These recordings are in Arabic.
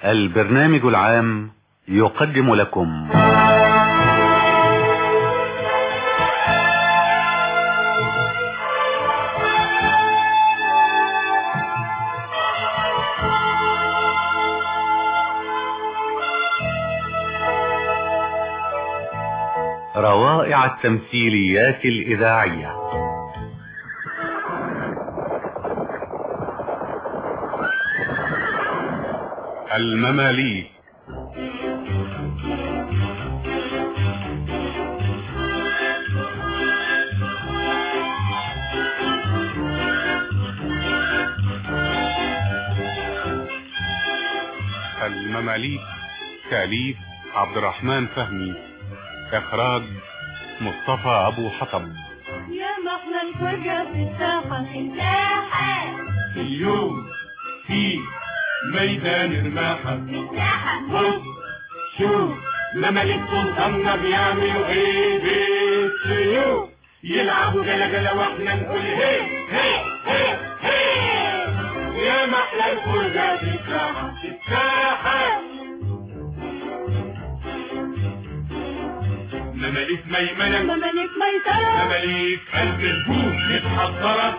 البرنامج العام يقدم لكم روائع التمثيليات الإذاعية. المماليك. المماليك تأليف عبد الرحمن فهمي، إخراج مصطفى أبو حطب. يا محلى الفرجة في الساحة اليوم في ميدان الماحة بص شوف مماليك سلطاننا بيعملوا ايه بالسيوف، يلعبوا جلا واحنا نقول هي هي هي هي. يا محلى الفرجة في الساحة مماليك ميمنة مماليك ميسرة مماليك قلب الجوش متحضرة،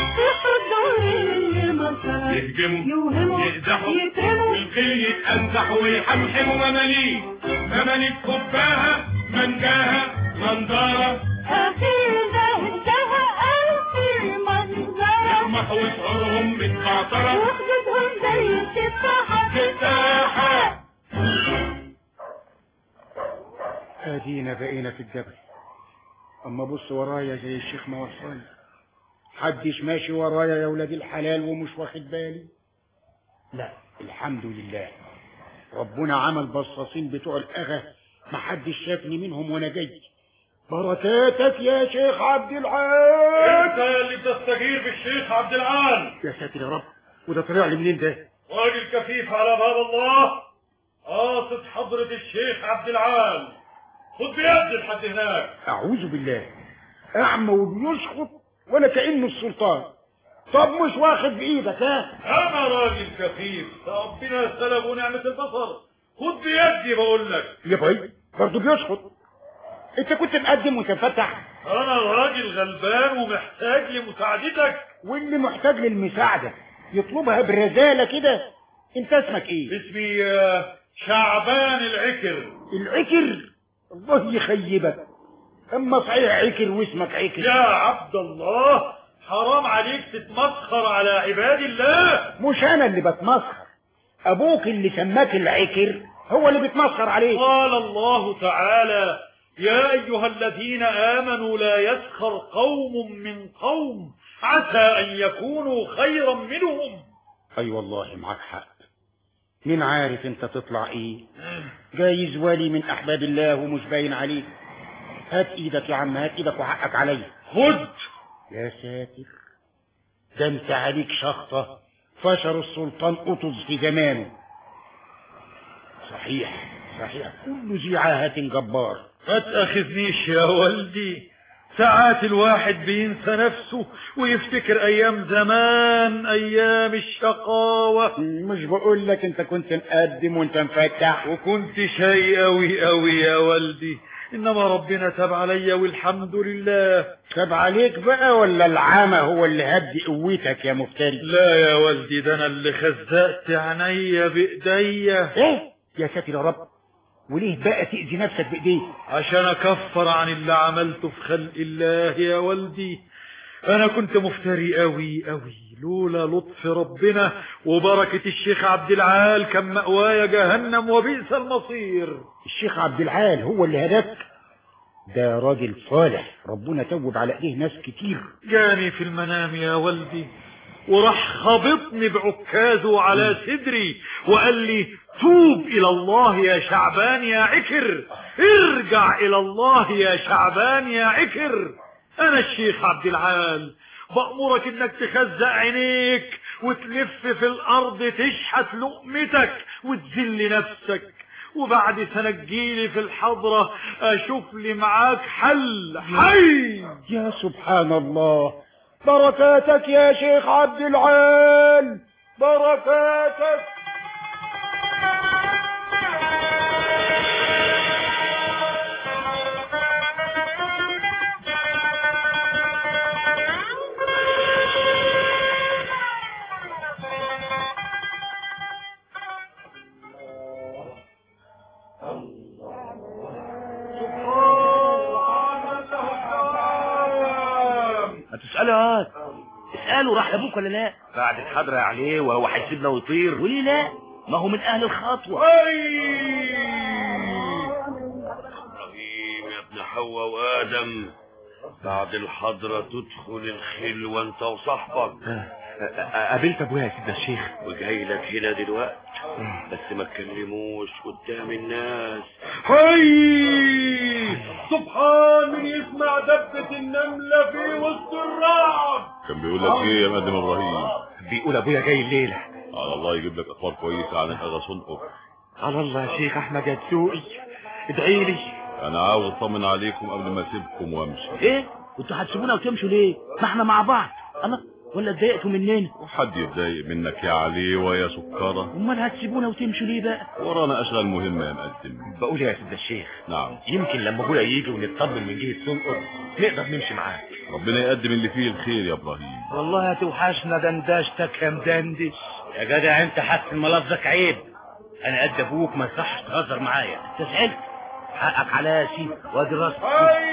يهجموا يوهموا يقدحوا يكرموا الخيل يتأنزح ويحمحموا مماليك مماليك خباها منجاها منظرة أخير انتهى ألفي منظرة، يطمحوا وشعورهم متبعترة وخدتهم زي التفاحة في الساحة. ادينا بقينا في الجبل. اما بص ورايا زي الشيخ ما وصاني، حدش ماشي ورايا يا ولاد الحلال ومش واخد بالي. لا الحمد لله، ربنا عمل بصاصين بتوع الاغا محدش شافني منهم وانا جاي. بركاتك يا شيخ عبد العال. انت اللي بتستجير بالشيخ عبد العال. يا ساتر يا رب، وده طلع لي منين ده؟ راجل كفيف على باب الله، قاصد حضرة الشيخ عبد العال، خد بيد لحد هناك. اعوذ بالله، اعمى وبيشخط ولا كأنه السلطان. طب مش واخد بايدك ها؟ انا راجل كفيف ربنا سلب ونعمة البصر، خد بيدي بقول لك. يا باي برضه بيشخط. انت كنت مقدم وتفتح. انا راجل غلبان ومحتاج لمساعدتك. واللي محتاج للمساعدة يطلبها برزالة كده. انت اسمك ايه؟ اسمي شعبان العكر. العكر؟ الله يخيبك، اما صحيح عكر واسمك عكر. يا عبد الله حرام عليك تتمسخر على عباد الله. مش انا اللي بتمسخر، ابوك اللي سماك العكر هو اللي بيتمسخر عليك. قال الله تعالى: يا ايها الذين امنوا لا يسخر قوم من قوم عسى ان يكونوا خيرا منهم. اي والله معاك حق. مين عارف انت تطلع ايه؟ جايز ولي من احباب الله ومش باين عليك. هات ايدك يا عم، هات ايدك وحقك عليا. خد. يا ساتر، ده انت عليك شخطة فشر السلطان قطز في زمانه. صحيح كل ذي عاهة جبار. ما تأخذنيش يا ولدي، ساعات الواحد بينسى نفسه ويفتكر ايام زمان، ايام الشقاوة. مش بقول لك انت كنت مقدم وانت مفتح وكنت شيء قوي يا ولدي، انما ربنا تاب عليا والحمد لله. تاب عليك بقى ولا العامة هو اللي هدي قوتك يا مفتري؟ لا يا ولدي، ده انا اللي خزقت عينيا بايديا. ايه يا ساتر يا رب، وليه بقى تأذي نفسك بايديك؟ عشان اكفر عن اللي عملته في خلق الله يا ولدي. انا كنت مفتري قوي لولا لطف ربنا وبركة الشيخ عبد العال كان مأوايا جهنم وبئس المصير. الشيخ عبد العال هو اللي هداك؟ ده راجل صالح، ربنا توب على ايديه ناس كتير. جاني في المنام يا ولدي وراح خبطني بعكازه على صدري وقال لي: توب الى الله يا شعبان يا عكر، ارجع الى الله يا شعبان يا عكر. انا الشيخ عبد العال بأمرك انك تخزق عينيك وتلف في الارض تشحت لقمتك وتذل نفسك، وبعد سنة تجيلي في الحضرة اشوف لي معاك حل حي. يا سبحان الله، بركاتك يا شيخ عبد العال، بركاتك. تسأله هات. اسأله راح لابوك ولا لا؟ بعد الحضرة عليه وهو هيسيبنا ويطير. وليه لا؟ ما هو من اهل الخطوة. ابراهيم يا ابن حواء وادم، بعد الحضرة تدخل الخلوة انت وصاحبك. قابلت ابويا يا سيدنا الشيخ وجاي لك هنا دلوقتي، بس ما تكلموش قدام الناس. هاي سبحان من يسمع دبة النملة في وسط الرعد. كان بيقول لك ايه يا مقدم ابراهيم؟ بيقول ابويا جاي الليلة. على الله يجيب لك اخبار كويسه عن الاغا صنقر. على الله يا شيخ احمد يا دسوقي، ادعي لي. انا عاوز اطمن عليكم قبل ما اسيبكم وامشي. ايه انتوا هتسيبونا وتمشوا ليه؟ ما احنا مع بعض. الله، ولا اتضايقتوا مننا؟ وحد يتضايق منك يا علي ويا سكره؟ امال هتسيبونا وتمشوا ليه بقى؟ ورانا اشغال مهمه يا مقدم. بقول يا سيدنا الشيخ، نعم، يمكن لما ابويا يجي ونطمن من جهه صنقر نقدر نمشي معاه. ربنا يقدم اللي فيه الخير يا ابراهيم. والله هتوحشنا دندشتك يا مدندش. يا جدع انت حاسس ملفظك عيب. انا قد ابوك ما يصحش تهزر معايا. تسألت حقك عليا يا سيدي وادي راسك.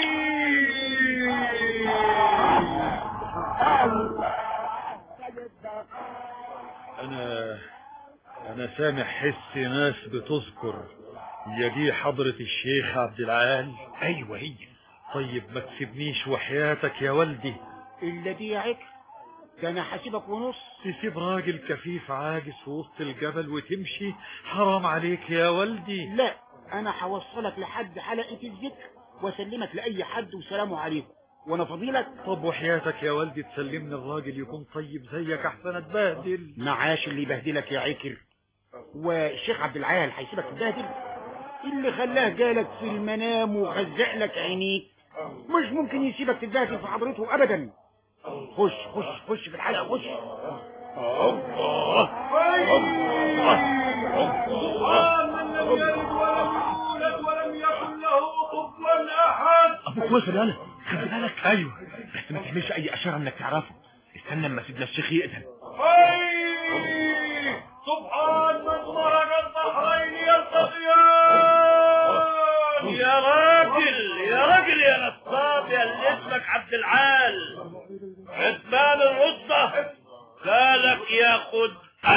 انا سامع حس ناس بتذكر هي دي حضرة الشيخ عبد العال. ايوه هي. طيب ما تسيبنيش وحياتك يا والدي. الا دي يا عكر، ده انا حاسبك ونص. تسيب راجل كفيف عاجز في وسط الجبل وتمشي؟ حرام عليك يا والدي. لا، انا هوصلك لحد حلقة الذكر واسلمك لاي حد وسلام عليكم وانا فضيلك. طب وحياتك يا والدي تسلمني الراجل يكون طيب زيك احسن اتبهدل. معاش اللي يبهدلك يا عكر، والشيخ عبد العال هيسيبك تتبهدل؟ اللي خلاه جالك في المنام وغزق لك عينيك مش ممكن يسيبك تتبهدل في حضرته ابدا. خش خش خش في الحلقة، خش. ولم يكن له كفوا احد. ابوك وصل يالا، خلي بالك. ايوه بس ما تعملش اي اشاره انك تعرفه. استنى اما سيدنا الشيخ يقتل. سبحان من مرج البحرين يلتقيان. يا راجل يا نصاب يا اللي اسمك عبد العال، عثمان الرصة قالك ياخد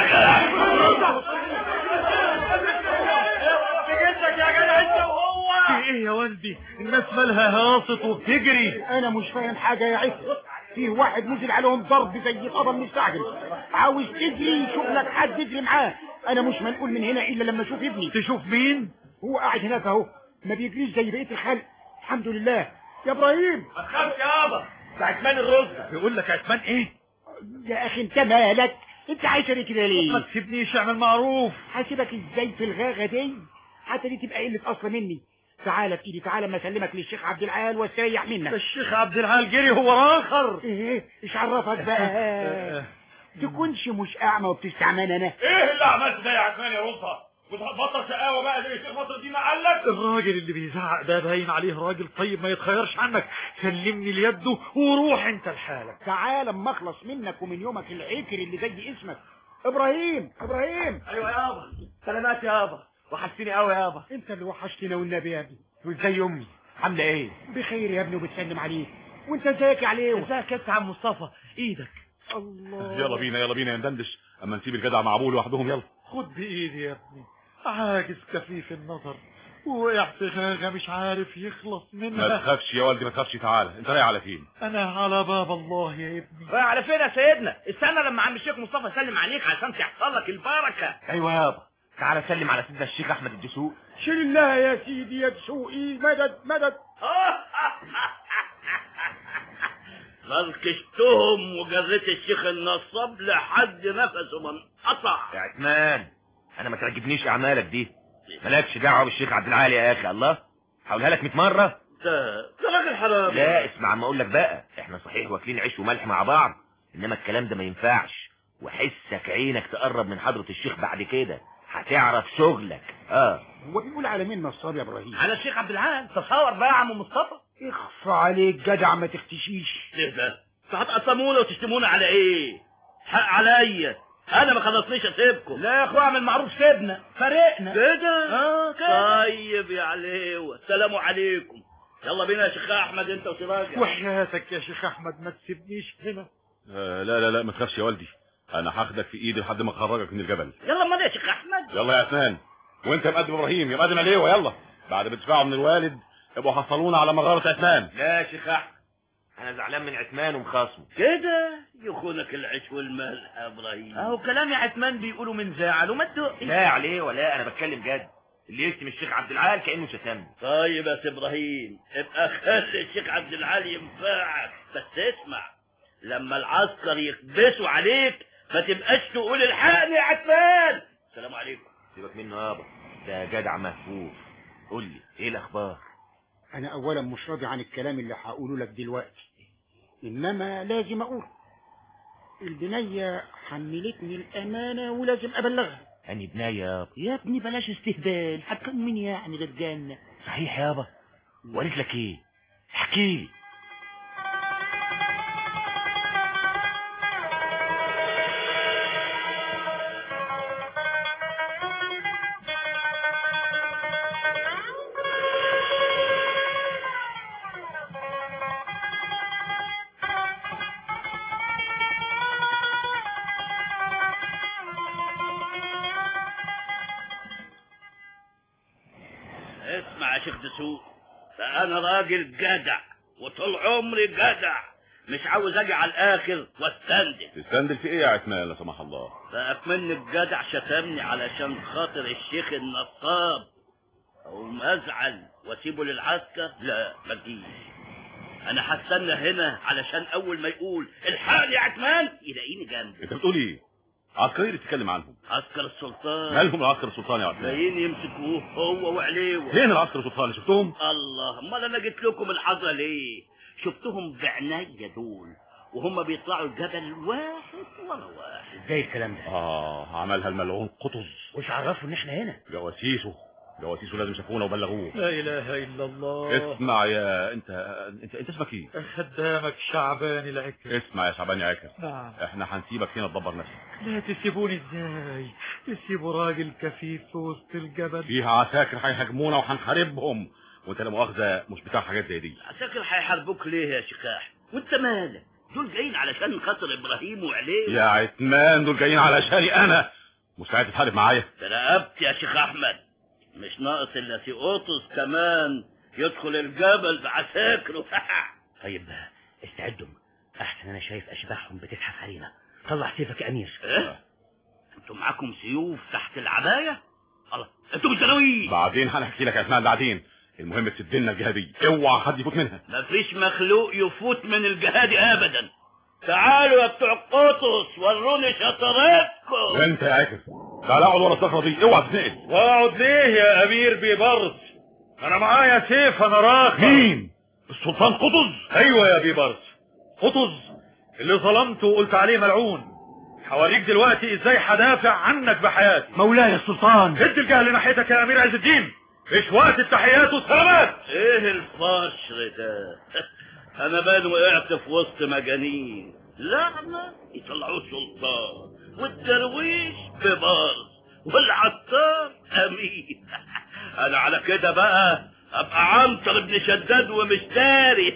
بجدك يا جدع انت وهو. في ايه يا والدي؟ الناس مالها هاصت وبتجري. انا مش فاهم حاجة يا عكر. فيه واحد نزل عليهم ضرب زي طبل مستعجل، عاوز تجري يشوف لك حد يجري معاه. انا مش منقول من هنا الا لما اشوف ابني. تشوف مين؟ هو قاعد هناك اهو، ما بيجريش زي بقية الخلق. الحمد لله يا ابراهيم. ما تخافش يابا، ده عثمان الرصة. بيقول لك عثمان ايه؟ يا اخي انت مالك؟ انت عايش كده ما ليه؟ تسيبنيش اعمل معروف. حاسبك ازاي في الغاغة دي؟ حتى دي تبقى قلة اصل مني. تعالى في ايدي، تعالى اما اسلمك للشيخ عبد العال واستريح ده منك. الشيخ عبد العال جري هو اخر. ايه ايش عرفك بقى؟ تكونش مش اعمى وبتستعمل انا؟ ايه اللي عملت ده يا عثمان يا رصة؟ وتبطل شقاوة بقى زي الشيخ مصر الدين قالك. الراجل اللي بيزعق ده باين عليه راجل طيب ما يتخيرش عنك. سلمني ليده وروح انت لحالك. تعالى اما اخلص منك ومن يومك العكر اللي زي اسمك. ابراهيم. ايوه يابا، سلامات يابا، وحشتني قوي يابا. انت اللي وحشتنا والنبي يا ابني. وازاي امي عامله ايه؟ بخير يا ابني وبتسلم عليك. وانت ازيك يا علي؟ ازيك يا عم مصطفى؟ ايدك. الله. يلا بينا يا ندندش، اما نسيب الجدع مع ابوه لوحدهم. يلا خد بايدي يا ابني. عاجز كفيف النظر ووقع في غاغة مش عارف يخلص منها. ما تخافش يا والدي، ما تخافش. تعالى، انت رايح على فين؟ انا على باب الله يا ابني. رايح على فين يا سيدنا؟ استنى لما عم الشيخ مصطفى يسلم عليك عشان تحصل لك البركة. ايوه يابا، تعالى سلم على سيدنا الشيخ احمد الدسوق. شيل الله يا سيدي يا دسوقي. مدد مدد. غلقشتهم وجريت الشيخ النصاب لحد نفسه ما انقطع. يا عثمان انا ما تعجبنيش اعمالك دي. مالكش دعوه بالشيخ عبد العال يا اخي. الله، هقولها لك 100 مره. ده راجل حرام. لا اسمع ما اقول لك بقى، احنا صحيح واكلين عيش وملح مع بعض، انما الكلام ده ما ينفعش. وحسك عينك تقرب من حضرة الشيخ بعد كده هتعرف شغلك. هو بيقول على مين نصاب يا ابراهيم؟ على الشيخ عبد العال. تصور بقى يا عم مصطفى. اخفى عليك جدع ما تختشيش. ايه ده؟ انتوا هتقسمونا وتشتمونا على ايه؟ حق عليا، انا ما خلصنيش اسيبكم. لا يا اخويا اعمل معروف، سيبنا فرقنا كده. كده. طيب يا عليوة، السلام عليكم. يلا بينا يا شيخ احمد انت وسراجة. وحياتك يا شيخ احمد ما تسيبنيش هنا. لا ما تخافش يا والدي، انا هاخدك في ايدي لحد ما اخرجك من الجبل. يلا امال يا شيخ احمد. يلا يا عثمان، وانت يا مقدم ابراهيم، يا مقدم عليوه، يلا بعد ما تدفعوا من الوالد ابقوا حصلونا على مغاره عثمان. لا يا شيخ احمد، انا زعلان من عثمان ومخاصمه. كده يخونك العيش والملح يا ابراهيم. اهو كلام يا عثمان بيقولوا من زعل وما تدقش. لا عليه ولا، انا بتكلم جد. اللي يشتم الشيخ عبد العال كانه شتمني. طيب يا سي ابراهيم، ابقى خلي الشيخ عبد العال ينفعك، بس اسمع، لما العسكر يكبسوا عليك ما تبقاش تقول الحقني يا عثمان. السلام عليكم. سيبك منه يابا، ده جدع مهفوف. قول لي ايه الاخبار؟ انا اولا مش راضي عن الكلام اللي هقوله لك دلوقتي، انما لازم اقول البنية حملتني الامانة ولازم ابلغها. اني بناية يابا. يا ابني بلاش استهبال، هتكون مين يعني غير جنة؟ صحيح يابا، وقالت لك ايه؟ احكي لي. اسمع يا شيخ دسوق، فانا راجل جدع وطول عمري جدع، مش عاوز اجي على الاخر واستندل. تستندل في ايه يا عثمان لا سمح الله؟ فاكمن الجدع شتمني علشان خاطر الشيخ النصاب، او ازعل واسيبه للعسكر؟ لا ما تجيش، انا هستنى هنا علشان اول ما يقول الحقني يا عثمان يلاقيني جنبه. انت بتقول ايه؟ عسكري تتكلم عنهم؟ عسكر السلطان. مالهم العسكر السلطان يا عثمان؟ جايين يمسكوه هو وعليه. فين العسكر السلطان؟ شفتهم؟ الله، امال انا جيت لكم الحظه ليه؟ شفتهم بعناية دول وهم بيطلعوا الجبل واحد ورا واحد. ازاي الكلام ده؟ عملها الملعون قطز. وش عرفوا ان احنا هنا؟ جواسيسه لازم شافونا وبلغوه. لا اله الا الله. اسمع يا انت اسمك ايه؟ خدامك شعبان العكر. اسمع يا شعبان يا عكر. نعم. احنا هنسيبك هنا تدبر نفسك. لا تسيبوني ازاي؟ تسيبوا راجل كفيف في وسط الجبل؟ فيها عساكر هيهاجمونا وهنحاربهم، وانت لا مؤاخذه مش بتاع حاجات زي دي. عساكر هيحاربوك ليه يا شكاح؟ وانت مالك؟ دول جايين علشان خاطر ابراهيم وعليه. يا عثمان دول جايين علشاني انا، مستعد تحارب معايا؟ ترقبت يا شيخ احمد، مش ناقص الا سيقوطس كمان يدخل الجبل بعساكره. طيب استعدوا، احسن انا شايف اشباحهم بتزحف علينا. طلع سيفك يا امير. ايه؟ انتوا معاكم سيوف تحت العباية؟ الله، انتوا بالتراويح. بعدين هنحكي لك يا عثمان بعدين، المهم تسد لنا الجهه دي، اوعى حد يفوت منها. مفيش مخلوق يفوت من الجهاد ابدا. تعالوا يا بتوع القطس وروني شطارتكم. انت يا عكر تعال اقعد ورا الصخره دي، اوعى تتنقل. واقعد ليه يا امير بيبرس؟ انا معايا سيف انا راخر. مين؟ السلطان قطز؟ ايوه يا بيبرس، قطز اللي ظلمته وقلت عليه ملعون. هوريك دلوقتي ازاي هدافع عنك بحياتي. مولاي السلطان. هد الجهل ناحيتك يا امير عز الدين، مش وقت التحيات والسلامات. ايه الفشر ده؟ انا بان وقعت في وسط مجانين. لعنة يطلعوه سلطان، والدرويش ببارس، والعطار امين. انا على كده بقى ابقى عنتر ابن شداد ومش داري.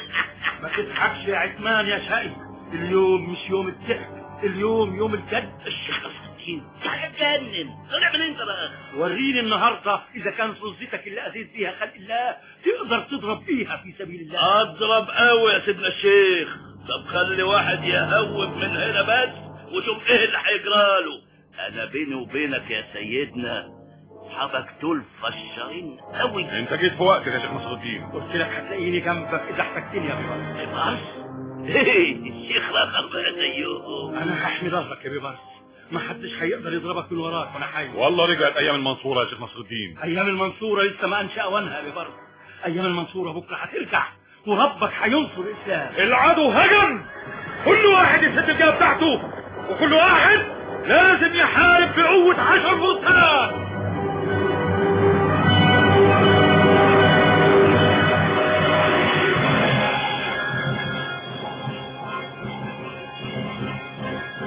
ما تضحكش يا عثمان يا شقي، اليوم مش يوم الضحك، اليوم يوم الجد. الشيخ الصديق هتجنن، طلع من انت بقى؟ وريني النهارده اذا كان صوزتك اللي اذيت بيها خلق الله تقدر تضرب بيها في سبيل الله. اضرب قوي يا سيدنا الشيخ. طب خلي واحد يهوب من هنا بس وشوف ايه اللي هيجراله. انا بيني وبينك يا سيدنا اصحابك دول فشارين قوي. انت جيت في وقتك يا شيخ نصر الدين. قلت لك هتلاقيني جنبك اذا احتجتني يا بيبرس. بيبرس؟ ايه الشيخ راخر بقى زيهم. انا هحمي ظهرك يا بيبرس، ما حدش هيقدر يضربك من وراك وانا حي. والله رجعت ايام المنصوره يا شيخ نصر الدين. ايام المنصوره لسه ما انشا اوانها يا بيبرس. ايام المنصوره بكره هترجع وربك هينصر الاسلام. العدو هجم، كل واحد يسد الجهه بتاعته، وكل واحد لازم يحارب بقوه 10 فرسان.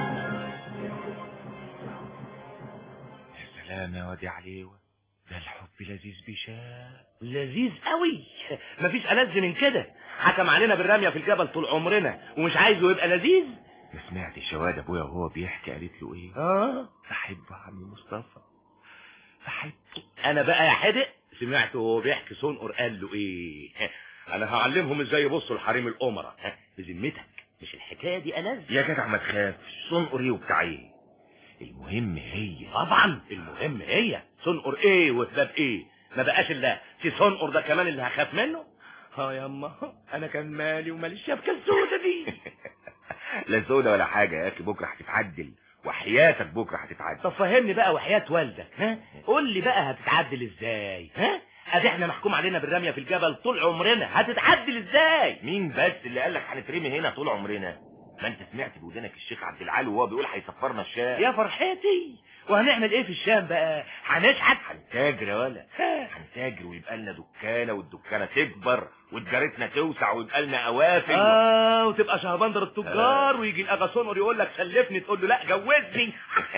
يا سلام يا وادي عليوه، ده الحب لذيذ بشام، لذيذ قوي، مفيش ألذ من كده. حكم علينا بالرمية في الجبل طول عمرنا ومش عايزه يبقى لذيذ. ما سمعتش يا واد ابويا وهو بيحكي قالت له ايه؟ بحبه عم مصطفى، بحبه. انا بقى يا حدق سمعته وهو بيحكي صنقر قال له ايه؟ انا هعلمهم ازاي يبصوا لحريم الامراء. بذمتك مش الحكايه دي ألذ؟ يا جدع ما تخافش، صنقر ايه وبتاع ايه، المهم هي. طبعا المهم هي. صنقر ايه وهباب ايه؟ ما بقاش الا في صنقر ده كمان اللي هخاف منه. ياما انا كان مالي ومال الشبكه السودة دي. لا سودة ولا حاجه يا اخي، بكره هتتعدل وحياتك بكره هتتعدل. طب فهمني بقى وحياة والدك، قول لي بقى هتتعدل ازاي؟ ادي احنا محكوم علينا بالرمية في الجبل طول عمرنا، هتتعدل ازاي؟ مين بس اللي قال لك هنترمي هنا طول عمرنا؟ ما انت سمعت بودنك الشيخ عبد العال وهو بيقول هيسفرنا الشام. يا فرحتي، وهنعمل ايه في الشام بقى؟ هنشحت؟ هنتاجر يا ولا، هنتاجر ويبقى لنا دكانه والدكانه تكبر وتجارتنا توسع ويبقى لنا قوافل وتبقى شهبندر التجار ويجي الاغا صنقر يقول لك سلفني تقول له لا جوزني.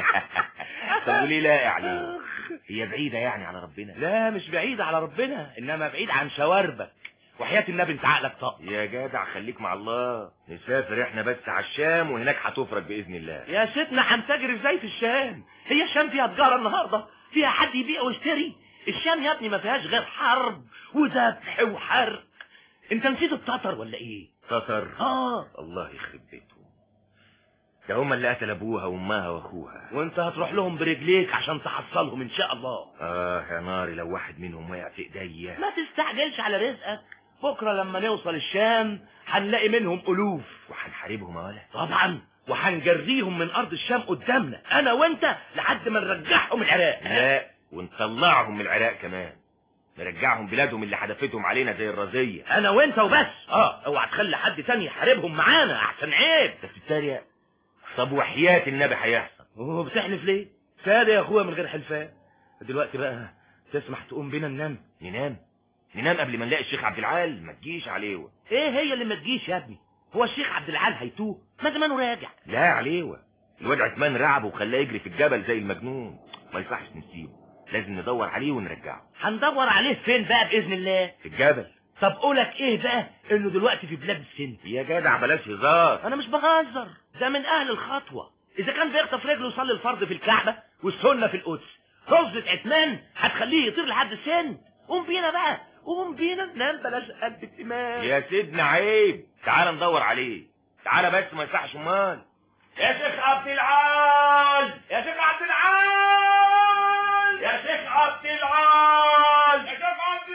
طب وليه لا يعني؟ هي بعيده يعني على ربنا؟ لا مش بعيده على ربنا، انما بعيد عن شواربك. وحياة النبي انت عقلك طاق. يا جدع خليك مع الله، نسافر احنا بس على الشام وهناك هتفرج باذن الله. يا ستنا هنتاجر ازاي في الشام؟ هي الشام فيها تجاره النهارده؟ فيها حد يبيع ويشتري؟ الشام يا ابني ما فيهاش غير حرب وذبح وحرق. انت نسيت التتر ولا ايه؟ تتر؟ الله يخرب بيتهم، ده هم اللي قتل ابوها وامها واخوها، وانت هتروح لهم برجليك عشان تحصلهم ان شاء الله. يا ناري لو واحد منهم وقع في ايديا. ما تستعجلش على رزقك، بكره لما نوصل الشام هنلاقي منهم الوف وهنحاربهم يا ولا. طبعا، وهنجريهم من ارض الشام قدامنا انا وانت لحد ما نرجعهم العراق. لا ونطلعهم من العراق كمان، نرجعهم بلادهم اللي حدفتهم علينا زي الرزيه. انا وانت وبس. اوعى تخلي حد تاني يحاربهم معانا احسن عيب. انت بتتريق؟ طب وحياة النبي هيحصل. بتحلف ليه؟ سادة يا اخويا من غير حلفان. دلوقتي بقى تسمح تقوم بينا ننام؟ ننام قبل ما نلاقي الشيخ عبد العال؟ ما تجيش عليه. ايه هي اللي ما تجيش يا ابني؟ هو الشيخ عبد العال هيتوه؟ ما زمانه راجع. لا عليه، الواد عثمان رعبه وخلاه يجري في الجبل زي المجنون، ما يصحش نسيبه، لازم ندور عليه ونرجعه. هندور عليه فين بقى باذن الله؟ في الجبل. طب قولك ايه بقى انه دلوقتي في بلاد السن؟ يا جدع بلاش هزار. انا مش بهزر، ده من اهل الخطوه. اذا كان بيخطف رجله يصلي الفرض في الكعبه والسنه في القدس، رزة عثمان هتخليه يطير لحد السن. قوم بينا بقى، قوم بينا ننام بلاش قلب التمام. يا سيدنا عيب، تعال ندور عليه، تعال بس ما يصحش. امال يا شيخ عبد العال، يا شيخ عبد العال، يا شيخ عبد العال، يا شيخ عبد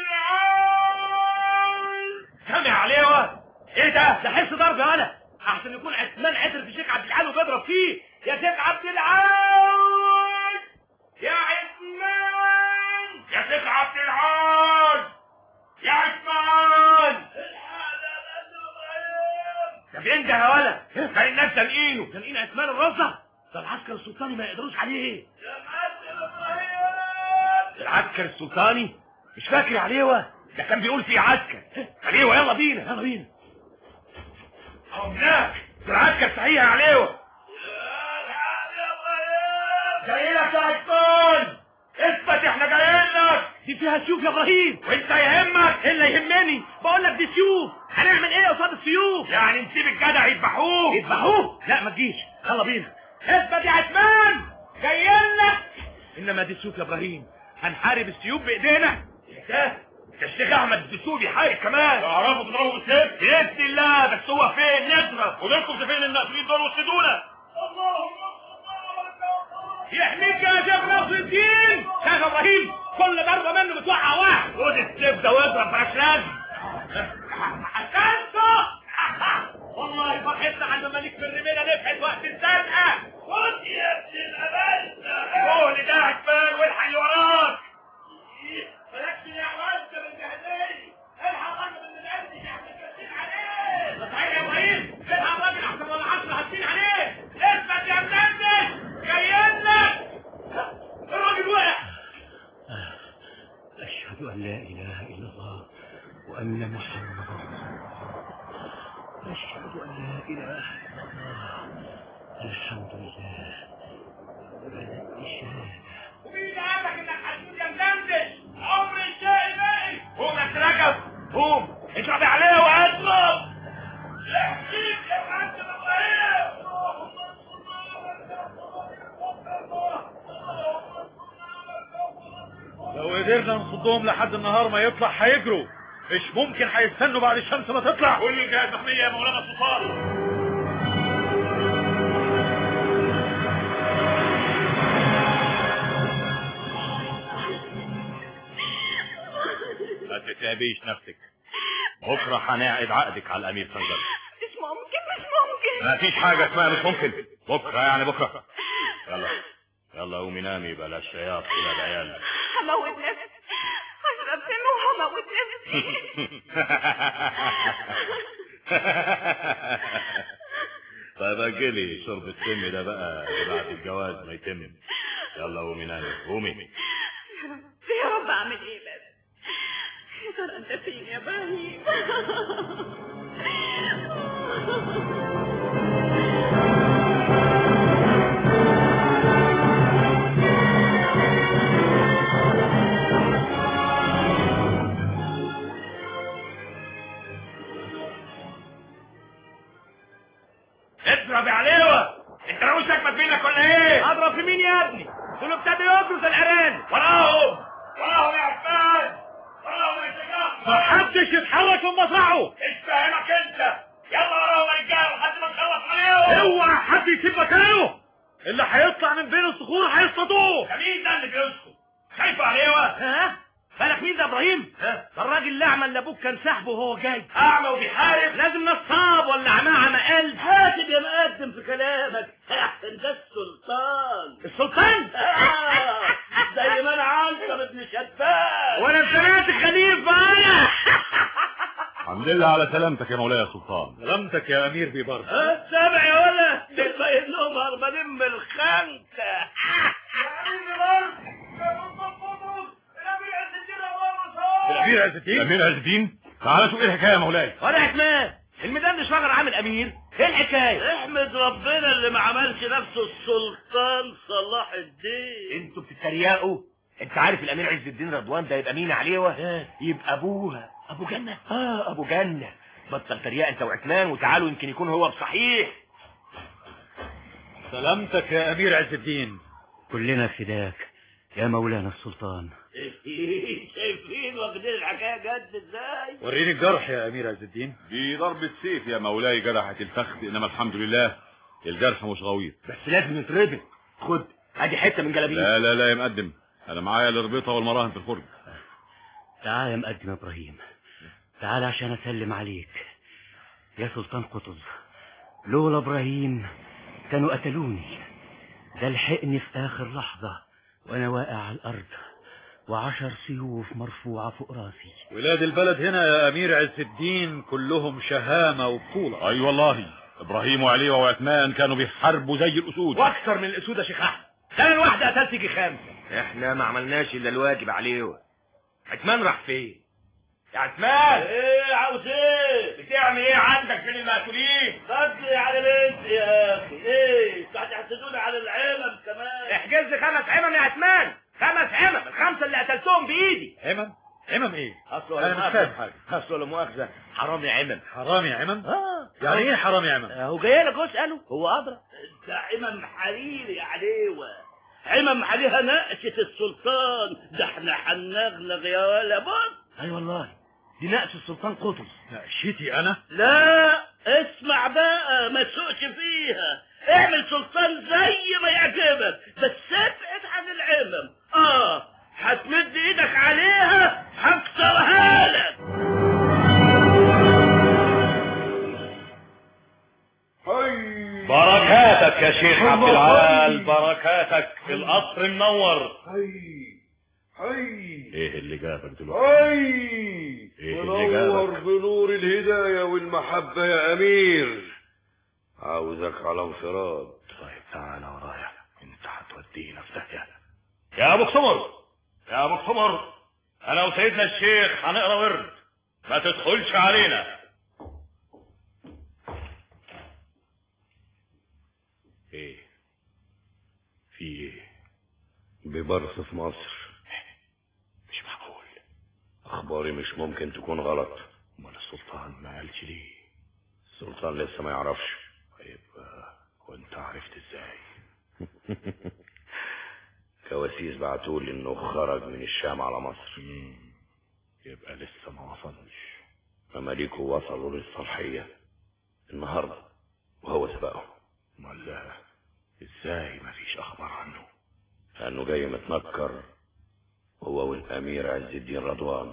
العال. سامع عليه؟ ايه ده حس ضرب يا انا، احسن يكون عثمان عثر في الشيخ عبد العال وبيضرب فيه. يا شيخ عبد العال، يا عثمان، يا شيخ عبد العال، يا عثمان. ده فين ده يا ولا؟ كان الناس سالقينه، سالقين عثمان الرزة. ده العسكر السلطاني ما يقدروش عليه. يا معسكر ابراهيم، العسكر السلطاني مش فاكر عليه؟ ده كان بيقول فيه عسكر عليه. يلا بينا يلا بينا. هناك العسكر صحيح عليه. جاي لك يا عثمان، اثبت احنا جايين لك. دي فيها سيوف يا ابراهيم، وانت يهمك؟ ايه اللي يهمني؟ بقول لك دي سيوف، هنعمل ايه قصاد السيوف؟ يعني نسيب الجدع يذبحوه؟ يذبحوه؟ لا ما تجيش، يلا بينا. اثبت يا عثمان، جايين لك. انما دي سيوف يا ابراهيم، هنحارب السيوف بايدينا؟ ده الشيخ احمد الدسوقي بيحارب كمان. تعرفوا تضربوا بالسيف؟ باذن الله، بس هو فين؟ نضرب. ودينكم فين الناصرين دول وسيدونا؟ اللهم يحميك يا شيخ نصر الدين. شيخ ابراهيم كل ضربه منه بتوقع واحد. خد السيف ده واضرب مالكش لازم. حسنته والله فرحتنا عند ملك في الرميله نفحت وقت الزنقه. خد يا ابن الابد قول ده عثمان والحق اللي وراك. مالكش دعوه انت بالجهديه. الحق الراجل من القلب احنا كاسين عليه. صحيح يا ابراهيم، الحق الراجل احسن ولا 10 هاسين عليه. اثبت يا مدندش، جايين لك. الراجل وقع. أشهد أن لا إله إلا الله وأن محمدا رسول الله. أشهد أن لا إله إلا الله. الحمد لله. بدأت الشهادة. ومين قالك إنك هتموت يا مدندش؟ لو قدرنا نصدهم لحد النهار ما يطلع هيجروا، مش ممكن هيستنوا بعد الشمس ما تطلع. كل الجهاز محمية يا مولانا السلطان. ما تتعبيش نفسك، بكره هنعقد عقدك على الامير خنجر. مش ممكن مش ممكن. ما فيش حاجه اسمها مش ممكن. بكره يعني بكره. يلا قومي نامي بلاش عياط كده العيال. هموت نفسي، هشرب سم وهموت نفسي. طيب اجلي شرب السم ده بقى بعد الجواز ما يتم. يلا قومي نامي قومي. يا رب اعمل ايه بس؟ يا ترى انت فين يا ابراهيم؟ اضرب يا عليوة، انت ناوي تكبت بينك ولا ايه؟ اضرب في مين يا ابني؟ دول ابتدوا يجروا زي الارانب. وراهم يا عفان، وراهم يا شجاع. محدش يتحرك من مصرعه. اتفهمك انت. يلا وراهم يا رجاله لحد ما نخلص عليهم. اوعى حد يسيب مكانه، اللي هيطلع من بين الصخور هيصطادوه. ده مين ده اللي بيسكت؟ خايف عليوة؟ ها؟ بالك مين ده ابراهيم؟ ده الراجل الاعمى اللي ابوك كان ساحبه وهو جاي. اعمى وبيحارب؟ لازم نصاب ولا عمى قلب. هاتب يا مقدم في كلامك. ده السلطان. زي ما انا عنتر ابن شداد. وانا سمعت خليفه انا. الحمد لله على سلامتك يا مولاي السلطان. سلامتك يا امير بيبرد. سامع يا ولد؟ تبين لهم هربانين من الخنكه. الامير عز الدين. الامير عز الدين، تعالى شوف ايه الحكايه يا مولاي. ولا حكمان الميدان مش راجل عامل امير. ايه الحكايه؟ احمد ربنا اللي ما عملش نفسه السلطان صلاح الدين. انتوا بتتريقوا؟ انت عارف الامير عز الدين رضوان ده يبقى مين عليوه؟ يبقى ابوها ابو جنه. ابو جنه. بطل تريقه انت وعثمان وتعالوا يمكن يكون هو بصحيح. سلامتك يا امير عز الدين. كلنا فداك يا مولانا السلطان. شايفين واخدين الحكايه جد ازاي؟ وريني الجرح يا امير عز الدين. دي ضربة سيف يا مولاي جرحت الفخذ، انما الحمد لله الجرح مش غويط. بس لازم يتربط. خد ادي حته من جلابيه. لا يا مقدم، انا معايا الربيطه والمراهم في الخرج. تعال يا مقدم ابراهيم، تعال عشان اسلم عليك يا سلطان قطز. لولا ابراهيم كانوا قتلوني. ده لحقني في اخر لحظه وانا واقع على الارض و10 سيوف مرفوعه فوق راسي. ولاد البلد هنا يا امير عز الدين كلهم شهامه وبطوله. اي والله، ابراهيم وعلي وعثمان كانوا بيحاربوا زي الاسود. واكثر من الاسود يا شيخ احمد. انا الواحده قتلت يجي 5. احنا ما عملناش الا الواجب عليه. عثمان راح فين؟ يا عثمان. ايه عاوز ايه؟ بتعمل ايه عندك بين المقتولين؟ صدي على بنت يا اخي. ايه انتوا هتحسدوني على العمم كمان؟ احجز لي 5 عمم يا عثمان. 5 عمم، ال5 اللي قتلتهم بايدي. عمم ايه؟ انا مش فاهم حاجه. اصل مؤاخذه حرامي عمم. حرامي عمم؟ يعني ايه حرامي عمم؟ هو جاي لك اساله، هو ادرى. ده عمم حريري يا عليوه. عمم عليها نقشه السلطان. ده احنا هنغلغ يا ولا بص. اي والله دي نقش السلطان قطز. نقشتي انا؟ لا اسمع بقى، ما تسوقش فيها. اعمل سلطان زي ما يعجبك، بس ابعد عن العمم. هتمد ايدك عليها هكسرها لك. بركاتك يا شيخ عبد العال، بركاتك في القصر منور. ايه اللي جابك دلوقتي؟ ايه اللي جابك؟ بنور الهداية والمحبة يا امير. عاوزك على انفراد. طيب تعالى ورايا، انت هتودينا في داهية. يا ابو سمر، يا ابو سمر، انا وسيدنا الشيخ هنقرا ورد، ما تدخلش علينا. ايه في ايه؟ ببرص في مصر. مش معقول. اخباري مش ممكن تكون غلط. امال السلطان ما قالش ليه؟ السلطان لسه ما يعرفش. طيب وانت عرفت ازاي؟ كواسيس بعتولي انه خرج من الشام على مصر. يبقى لسه ما وصلش. مماليكه وصلوا للصالحية النهاردة وهو سبقهم. امال ازاي مفيش اخبار عنه؟ لانه جاي متنكر هو والامير عز الدين رضوان.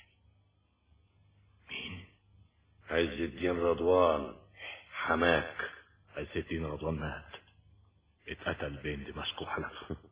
مين؟ عز الدين رضوان حماك. عز الدين رضوان مات، اتقتل بين دمشق وحلب.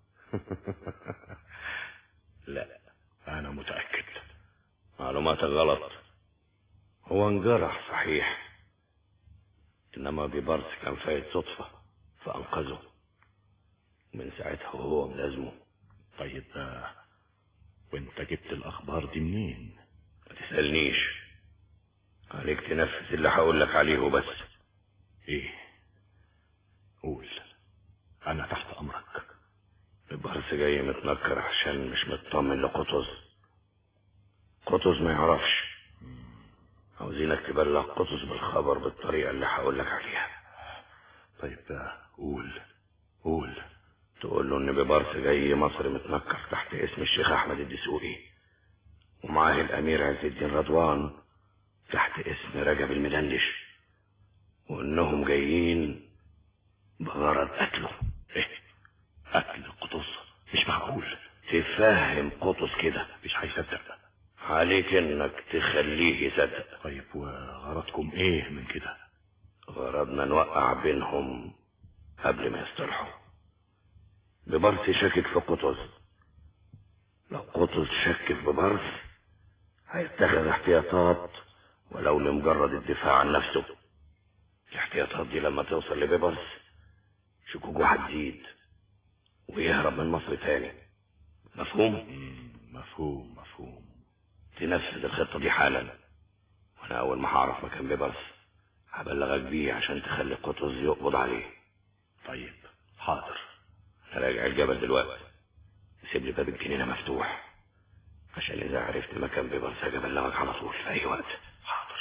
لا، انا متأكد. معلوماتك غلط. هو انجرح صحيح، انما ببرس كان فايت صدفة فانقذه، من ساعتها وهو ملازمه. طيب وانت جبت الاخبار دي منين؟ ما تسألنيش، عليك تنفذ اللي هقول لك عليه وبس. ايه؟ قول، انا تحت امرك. ببرس جاي متنكر عشان مش مطمن لقطز. قطز ما يعرفش. عاوزينك تبلغ قطز بالخبر بالطريقة اللي هقول لك عليها. طيب قول. تقول له ان ببرس جاي مصر متنكر تحت اسم الشيخ احمد الدسوقي، ومعاه الامير عز الدين رضوان تحت اسم رجب المدندش، وانهم جايين بغرض قتله. ايه؟ قتل قطز؟ مش معقول. تفهم قطز كده، مش هيصدق. عليك انك تخليه يصدق. طيب وغرضكم ايه من كده؟ غرضنا نوقع بينهم قبل ما يصطلحوا. ببرس شاكك في قطز، لو قطز شك في ببرس هيتخذ احتياطات ولو لمجرد الدفاع عن نفسه. الاحتياطات دي لما توصل لببرس شكوكه هتزيد ويهرب من مصر تاني. مفهوم؟ مفهوم. تنفذ الخطة دي حالا، وانا اول ما هعرف مكان ببرس هبلغك بيه عشان تخلي قطز يقبض عليه. طيب حاضر. راجع الجبل دلوقتي، سيب لي باب الجنينة مفتوح عشان اذا عرفت مكان ببرس هبلغك على طول في اي وقت. حاضر.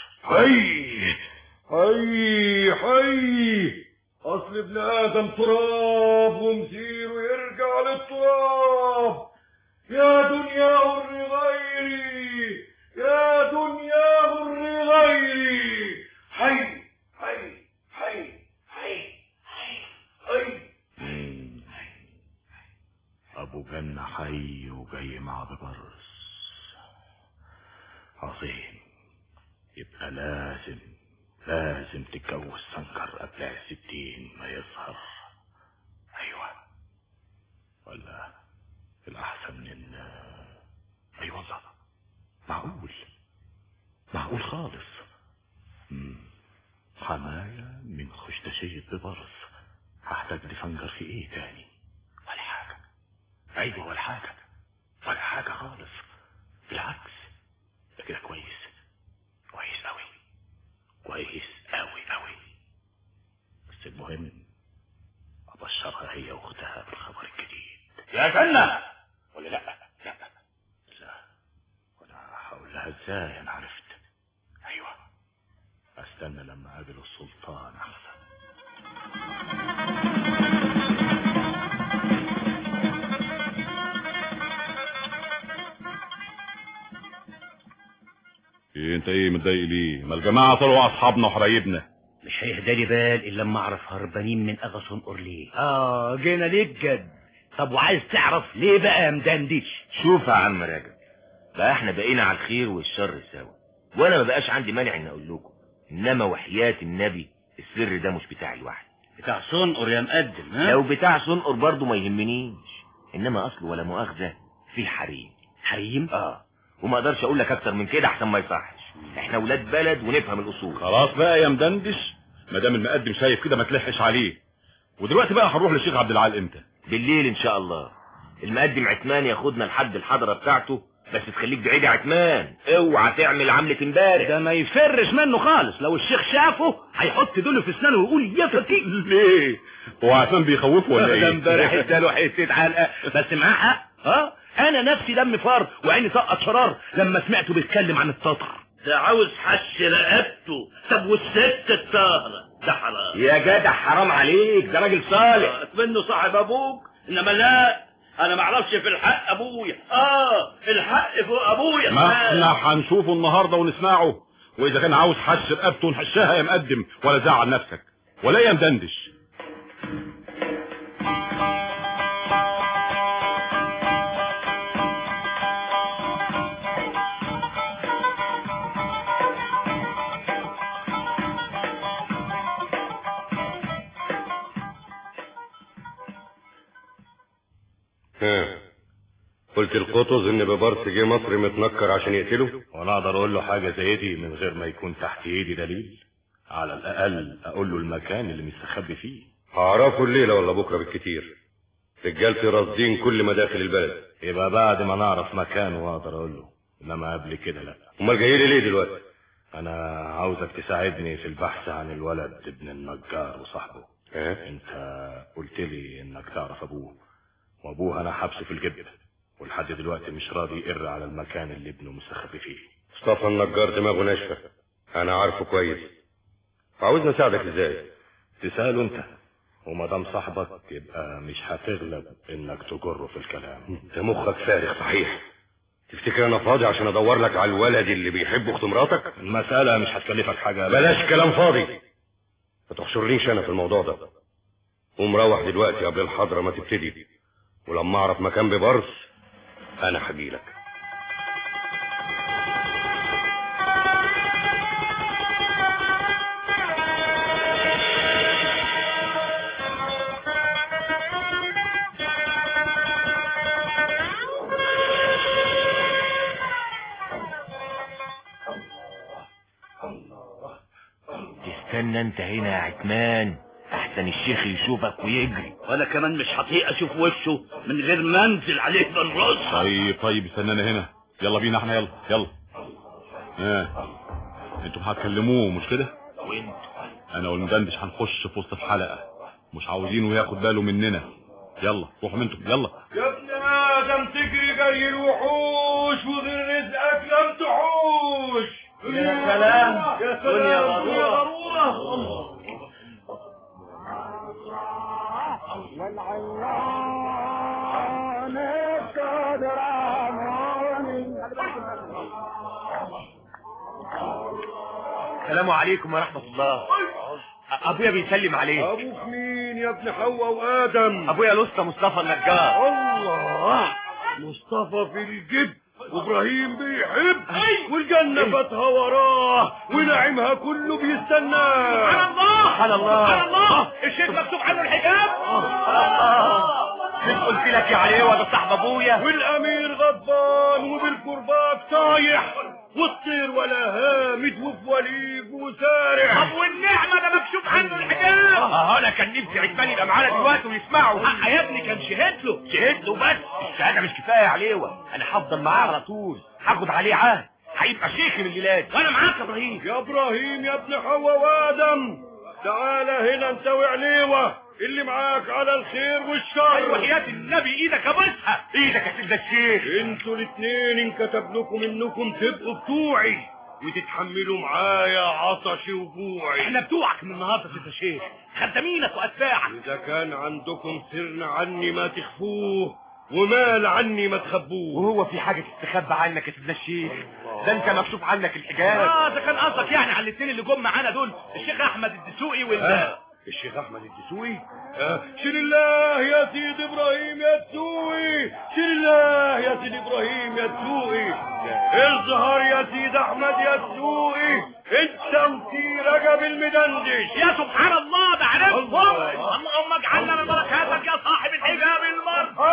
حي اصل ابن ادم تراب ومسيره يرجع للتراب. يا دنيا هر غيري، يا دنيا هر غيري. حي ابو جنة حي وجاي مع ببرس. عظيم. يبقى لازم تتجوز سنكر قبل عز الدين ما يظهر. ايوه، ولا الاحسن من ايوه والله معقول خالص. حماية من خشتشية ببرس، هحتاج لسنجر في ايه تاني؟ ولا حاجة. ايوه ولا حاجة خالص، بالعكس ده كده كويس قوي. بس المهم ابشرها هي واختها بالخبر الجديد. يا جنة ولا لا وانا هقول لها ازاي انا عرفت؟ ايوه، استنى لما اقابل السلطان احسن. انت ايه متضايق ليه؟ ما الجماعه طلعوا اصحابنا وحبايبنا. مش هيهدى لي بال الا لما اعرف هربانين من اغصن اورليه. جينا ليك جد. طب وعايز تعرف ليه بقى يا مدندش؟ شوف يا عم رجب، بقى احنا بقينا على الخير والشر سوا، وانا ما بقاش عندي مانع ان اقول لكم، انما وحياة النبي السر ده مش بتاعي لوحدي. بتاع صنقر يا مقدم. ها؟ لو بتاع صنقر برضه ما يهمنيش، انما اصله ولا مؤاخذة في حريم. وما اقدرش اقول لك اكتر من كده احسن ما يصحش. احنا ولاد بلد ونفهم الاصول. خلاص بقى يا مدندش، ما دام المقدم شايف كده ما تلحش عليه. ودلوقتي بقى هنروح للشيخ عبد العال امتى؟ بالليل ان شاء الله. المقدم عثمان ياخدنا لحد الحضرة بتاعته، بس تخليك بعيد يا عثمان، اوعى تعمل عملة امبارح. ده ما يفرش منه خالص، لو الشيخ شافه هيحط دول في اسنانه ويقول يا فتي. ليه؟ هو عشان بيخوفه ولا ايه؟ ده امبارح اداله حته علقه، بس معاه حق. انا نفسي دم فار وعيني طقت شرار لما سمعته بيتكلم عن التتر. ده عاوز حش رقبته. طب والست الطاهرة ده حرام يا جدع حرام عليك، ده راجل صالح. منه صاحب ابوك، انما لا، انا ما اعرفش في الحق ابويا. الحق فوق ابويا. ما احنا هنشوفه النهارده ونسمعه، واذا كان عاوز حش رقبته نحشها يا مقدم، ولا زعل نفسك ولا يا مدندش. قلت القطز ان ببرس جه مصر متنكر عشان يقتله؟ وانا اقدر اقول له حاجه زي دي من غير ما يكون تحت ايدي دليل؟ على الاقل اقول له المكان اللي مستخبي فيه. هعرفه الليله ولا بكره بالكتير. رجالتي راصدين كل مداخل البلد. يبقى بعد ما نعرف مكانه واقدر اقول له، انما قبل كده لا. امال جاي لي ليه دلوقتي؟ انا عاوزك تساعدني في البحث عن الولد ابن النجار وصاحبه. انت قلت لي انك تعرف ابوه، وابوه انا حبسه في الجبل، ولحد دلوقتي مش راضي يقر على المكان اللي ابنه مستخبي فيه. مصطفى النجار دماغه ناشفه، انا عارفه كويس. عاوزني اساعدك ازاي؟ تساله انت، وما دام صاحبك يبقى مش هتغلب انك تجره في الكلام. انت مخك فارغ صحيح. تفتكر انا فاضي عشان ادور لك على الولد اللي بيحب اخت مراتك؟ المساله مش هتكلفك حاجه. بلاش كلام فاضي، ما تحشرنيش انا في الموضوع ده. قوم روح دلوقتي قبل الحضره ما تبتدي، ولما اعرف مكان ببرس انا هجيلك. استنى انت هنا يا عتمان، احسن الشيخ يشوفك ويجري. وانا كمان مش هطيق اشوف وشه من غير ما انزل عليه بالرص. طيب استنانا هنا، يلا بينا احنا، يلا. انتوا هتكلموه مش كده؟ وانت؟ انا والمدندش هنخش في وسط الحلقه، مش عاوزينه ياخد باله مننا. يلا روحوا انتوا، يلا. يا ابن ادم تجري جري الوحوش، وغير رزقك لم تحوش. يا سلام يا دنيا ضروره. السلام عليكم ورحمة الله. ابويا بيسلم عليك. ابوك مين يا ابن حواء وادم؟ ابويا الاسطى مصطفى النجار. الله، مصطفى في الجب وابراهيم بيحب، والجنة فاتها وراه ونعيمها كله بيستناه. سبحان الله سبحان الله سبحان الله. الشيخ مكتوب عنه الحجاب. مش قلت لك يا عليوه ده صاحب ابويا؟ والامير غضبان وبالكرباج طايح، والطير ولا هامد وفي وليج وسارح. طب والنعمه ده مكتوب عنه الحجاب. انا كان نفسي عتمان يبقى معانا دلوقتي ويسمعوا. حق يا ابني كان شهد له بس. الشهاده مش كفايه يا عليوه، انا هفضل معاه على طول، هاخد عليه عهد، هيبقى شيخي من الليلات. وانا معاك يا ابراهيم. يا ابراهيم يا ابن حواء وادم، تعالى هنا انت وعليوه اللي معاك على الخير والشر. وحياة النبي ايدك ابوسها. ايدك يا سيد الشيخ. انتوا الاثنين انكتب لكم انكم تبقوا بتوعي وتتحملوا معايا عطشي وجوعي. احنا بتوعك من النهارده يا شيخ، خدامينك واتباعك. اذا كان عندكم سر عني ما تخفوه، ومال عني ما تخبوه. وهو في حاجه تستخبى عنك يا سيدنا الشيخ؟ ده انت مكشوف عنك الحجاب. ده كان قصدك يعني على الاثنين اللي جم معانا دول، الشيخ احمد الدسوقي الشيخ احمد الدسوقي. شيل الله يا سيد ابراهيم يا دسوقي، شيل الله يا سيد ابراهيم يا دسوقي، اظهر يا سيد احمد يا دسوقي، انت وسي رجب المدندش. يا سبحان الله ده عرفهم. اللهم اجعلنا من بركاتك يا صاحب الحجاب المر.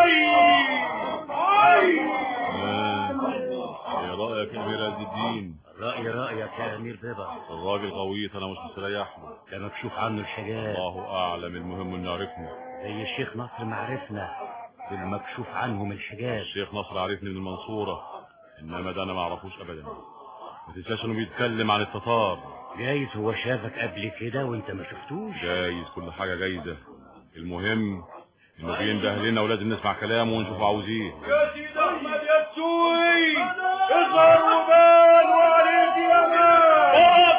ايه رايك يا امير عز الدين؟ رأيك يا امير بيبر. الراجل غويط، انا مش مستريح له. ده مكشوف عنه الحجاب. الله اعلم، المهم انه عرفنا. زي الشيخ نصر ما عرفنا بالمكشوف عنهم الحجاب. الشيخ نصر عرفني من المنصورة، انما ده انا ما اعرفوش ابدا. ما تنساش انه بيتكلم عن التتار. جايز هو شافك قبل كده وانت ما شفتوش. جايز، كل حاجة جايزة. المهم انه بينده لنا ولازم نسمع كلامه ونشوف عاوزيه. يا سيد احمد يا دسوقي، اظهر وبان وعليك يا مان.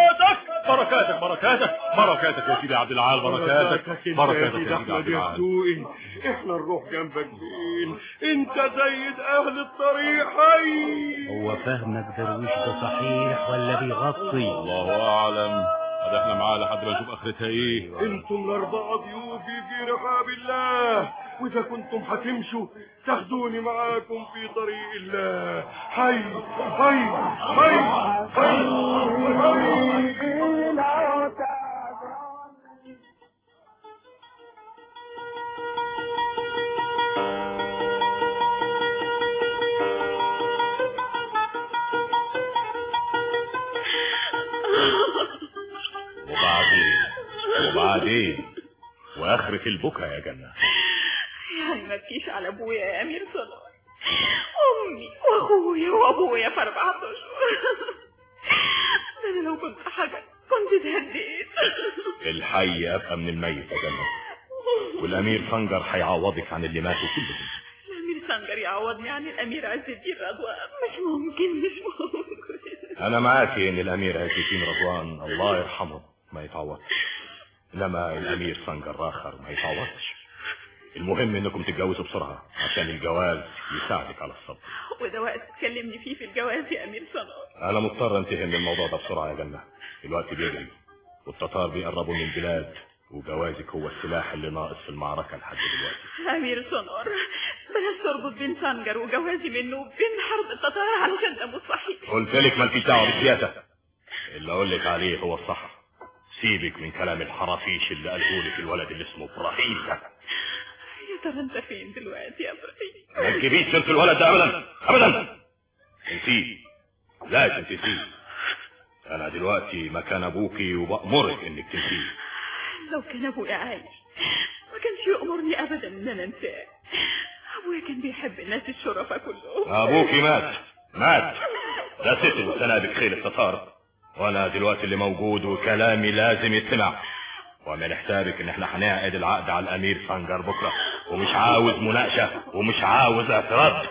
بركاتك يا سيدي عبد العال، بركاتك يا سيدي عبد العال. احنا نروح جنبك فين العظيم، انت سيد اهل الطريق. حي. هو فهمك درويش ده صحيح ولا بيغطي؟ الله اعلم. هذا احنا معاه لحد ما نشوف اخرتها ايه. انتم الاربعه ضيوفي في رحاب الله، واذا كنتم هتمشوا تاخدوني معاكم في طريق الله. حي حي حي حي, وبعدين واخرة البكا يا جنة؟ يعني ما تجيش على ابويا يا امير صلاح، امي واخويا وابويا في 4 اشهر. ده انا لو كنت حاجه كنت اتهديت. الحي ابقى من الميت يا جنة، والامير فنجر هيعوضك عن اللي ماتوا كلهم. الامير فنجر يعوضني عن الامير عز الدين رضوان؟ مش ممكن مش ممكن. انا معاكي ان الامير عز الدين رضوان الله يرحمه ما يتعوضش، انما الامير فنجر اخر ما يتعوضش. المهم انكم تتجوزوا بسرعه عشان الجواز يساعدك على الصبر. وده وقت تكلمني فيه في الجواز يا امير صلاح؟ انا مضطر انتهي من الموضوع ده بسرعه يا جنة، الوقت بيجري والتتار بيقربوا من البلاد، وجوازك هو السلاح اللي ناقص في المعركه لحد دلوقتي. امير صنور بلاش تربط بين فنجر وجوازي منه وبين حرب التتار علشان ده مش صحيح. قلت لك ما انتيش دعوه بالسياسه، اللي اقول لك عليه هو الصح. سيبك من كلام الحرافيش اللي قاله لك الولد اللي اسمه ابراهيم ده. يا ترى انت فين دلوقتي يا ابراهيم؟ ما تجيبيش سيره الولد ده ابدا ابدا. انتي لازم تنسيه. انا دلوقتي مكان ابوكي وبأمرك انك تنسيه. لو كان ابويا عايش ما كانش يأمرني ابدا ان انا انساه. ابويا كان بيحب الناس الشرفاء كلهم. ابوكي مات ده ست سنابك خيل التتار، وانا دلوقتي اللي موجود وكلامي لازم يتسمع. ومن حسابك ان احنا هنعقد العقد على الامير فنجر بكره، ومش عاوز مناقشه ومش عاوز اعتراض.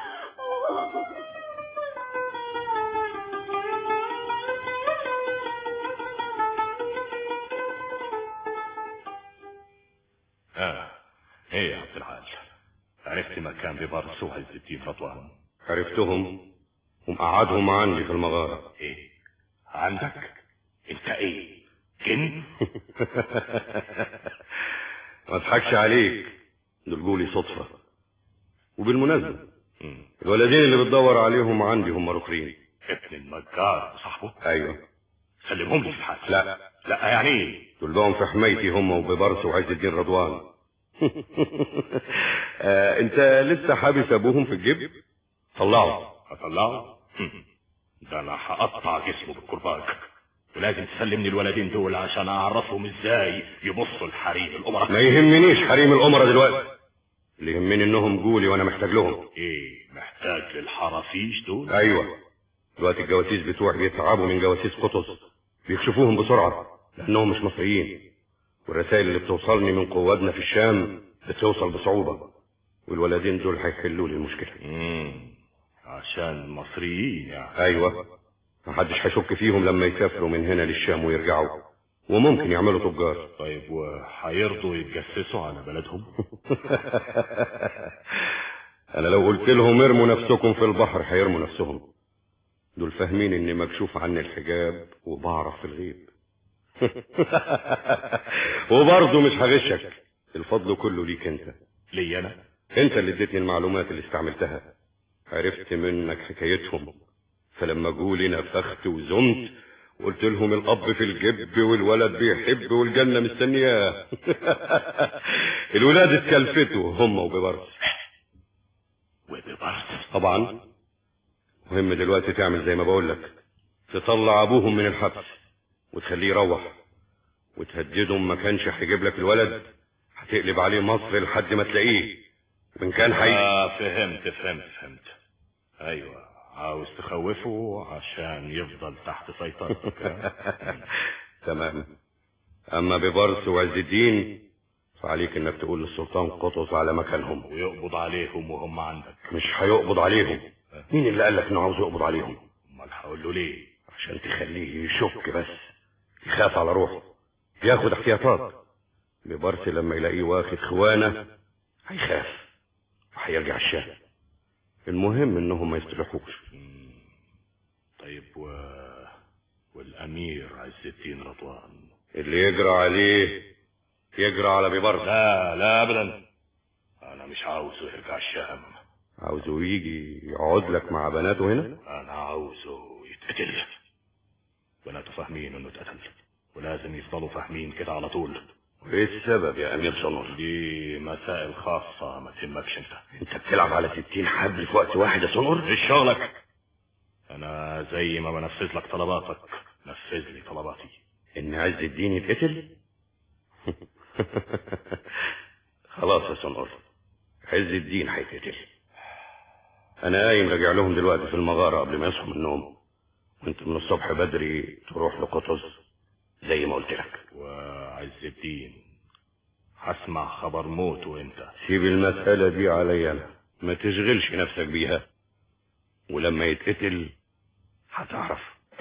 ايه يا عبد العال، عرفت مكان ببرس وعز الدين رضوان؟ عرفتهم ومقعدهم عندي في المغارة. ايه عندك انت؟ ايه جن؟ ما اضحكش عليك، دول جولي صدفة. وبالمناسبة الولدين اللي بتدور عليهم عندي هم رخرين. ابن النجار صاحبه؟ ايوه. سلمهم لي في الحال. لا يعني ايه؟ دول بقوا في حمايتي هم وببرس وعز الدين رضوان. انت لسه حابس ابوهم في الجيب؟ طلعه. هطلعه؟ ده انا هقطع جسمه بالكرباج، ولازم تسلمني الولدين دول عشان اعرفهم ازاي يبصوا لحريم الامراء. ما يهمنيش حريم الامراء دلوقتي، اللي يهمني انهم جولي وانا محتاج لهم. ايه محتاج للحرافيش دول؟ ايوه، دلوقتي الجواسيس بتوعي بيتعبوا من جواسيس قطز، بيكشفوهم بسرعه لانهم مش مصريين، والرسائل اللي بتوصلني من قوادنا في الشام بتوصل بصعوبه، والولدين دول هيحلوا لي المشكله. عشان مصريين يعني؟ ايوه، محدش هيشك فيهم لما يسافروا من هنا للشام ويرجعوا، وممكن يعملوا تجار. طيب وهيرضوا يتجسسوا على بلدهم؟ انا لو قلت لهم ارموا نفسكم في البحر هيرموا نفسهم، دول فاهمين اني مكشوف عني الحجاب وبعرف في الغيب. وبرضه مش هغشك، الفضل كله ليك انت. لي انا؟ انت اللي اديتني المعلومات اللي استعملتها، عرفت منك حكايتهم، فلما جولي نفخت وزمت وقلت لهم الاب في الجب والولد بيحب والجنه مستنياه. الولاد اتكلفتوا هم وببرس. طبعا مهم دلوقتي تعمل زي ما بقول لك، تطلع ابوهم من الحبس وتخليه يروح، وتهددهم ما كانش هيجيب لك الولد هتقلب عليه مصر لحد ما تلاقيه، وان كان فهمت. ايوه، عاوز تخوفه عشان يفضل تحت سيطرتك. تمام. اما ببرس وعز الدين فعليك انك تقول للسلطان قطز على مكانهم ويقبض عليهم وهم عندك. مش هيقبض عليهم. مين اللي قال لك انه عاوز يقبض عليهم؟ امال هقول له ليه؟ عشان تخليه يشك بس، يخاف على روحه، ياخد احتياطات. ببرس لما يلاقيه واخد خوانه هيخاف، وهيرجع الشاه. المهم انهم ما يصطلحوش. طيب والامير عز الدين رضوان اللي يجرى عليه يجرى على بيبرس. لا ابدا، انا مش عاوزه يرجع الشام. عاوزه يجي يقعد لك مع بناته هنا؟ انا عاوزه يتقتل. بناته فاهمين انه اتقتل، ولازم يفضلوا فاهمين كده على طول. وايه السبب يا امير صنور؟ دي مسائل خاصة ما تهمكش انت بتلعب على 60 حبل في وقت واحد يا صنور؟ مش شغلك. انا زي ما بنفذ لك طلباتك نفذ لي طلباتي. ان عز الدين يتقتل؟ خلاص يا صنور، عز الدين هيتقتل. انا قايم راجع لهم دلوقتي في المغارة قبل ما يصحوا من النوم، وانت من الصبح بدري تروح لقطز زي ما قلت لك. وعز الدين هسمع خبر موته انت. سيب المسألة دي عليا انا، ما تشغلش نفسك بيها، ولما يتقتل هتعرف.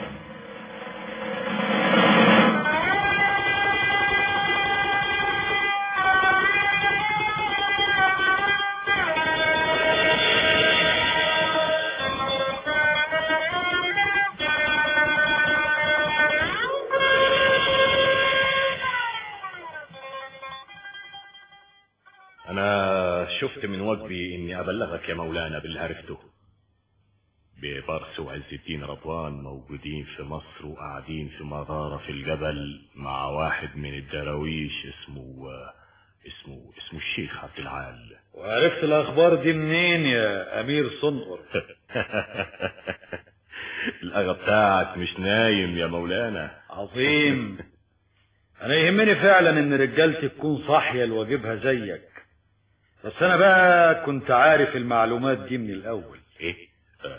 انا شفت من واجبي اني ابلغك يا مولانا باللي عرفته. بيبرس وعز الدين رضوان موجودين في مصر وقاعدين في مغارة في الجبل مع واحد من الدراويش اسمه الشيخ عبد العال. وعرفت الاخبار دي منين يا امير صنقر؟ الاغا بتاعك مش نايم يا مولانا. عظيم. انا يهمني فعلا ان رجالتي تكون صاحية لواجبها زيك، بس انا بقى كنت عارف المعلومات دي من الاول. ايه؟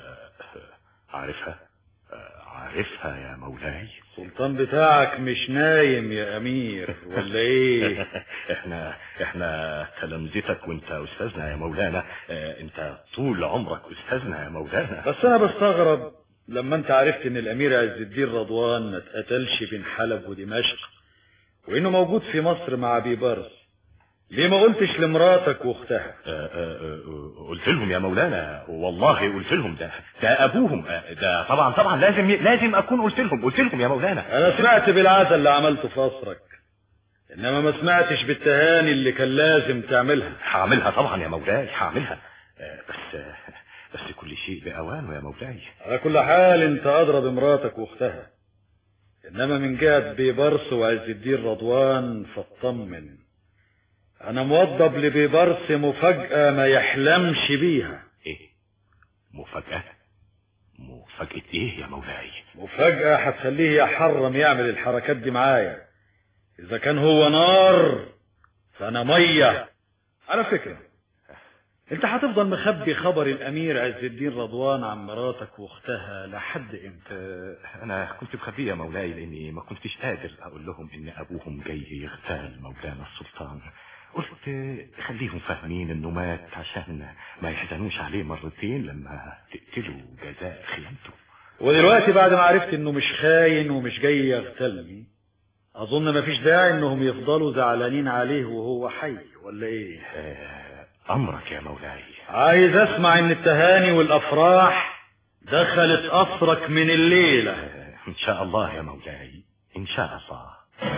عارفها يا مولاي. السلطان بتاعك مش نايم يا امير ولا ايه؟ احنا تلامذتك وانت استاذنا يا مولانا. انت طول عمرك استاذنا يا مولانا. بس انا بستغرب لما انت عرفت ان الامير عز الدين رضوان ما اتقتلش بين حلب ودمشق، وانه موجود في مصر مع بيبرس. ليه ما قلتش لمراتك واختها؟ قلت لهم يا مولانا، والله قلت لهم. ده ابوهم. ده طبعا لازم اكون قلت لهم يا مولانا. انا سمعت بالعزا اللي عملته في قصرك، انما ما سمعتش بالتهاني اللي كان لازم تعملها. هعملها طبعا يا مولاي، هعملها. بس كل شيء باوانه يا مولاي. على كل حال انت ادرى بمراتك واختها، انما من جهة بيبرس وعز الدين رضوان فاطمن. انا موضب لبيبرس مفاجأة ما يحلمش بيها. ايه مفاجأة ايه يا مولاي؟ مفاجأة هتخليه يحرم يعمل الحركات دي معايا. اذا كان هو نار فانا مية. على فكرة انت هتفضل مخبي خبر الامير عز الدين رضوان عن مراتك واختها لحد امتى؟ انا كنت مخبيه يا مولاي لاني ما كنتش قادر اقول لهم ان ابوهم جاي يغتال مولانا السلطان. قلت خليهم فاهمين انه مات عشان ما يحزنوش عليه مرتين لما تقتلوا جزاء خيانته. ودلوقتي بعد ما عرفت انه مش خاين ومش جاي يغتالني، اظن مفيش داعي انهم يفضلوا زعلانين عليه وهو حي ولا ايه؟ امرك يا مولاي. عايز اسمع ان التهاني والافراح دخلت قصرك من الليلة. ان شاء الله يا مولاي، ان شاء الله.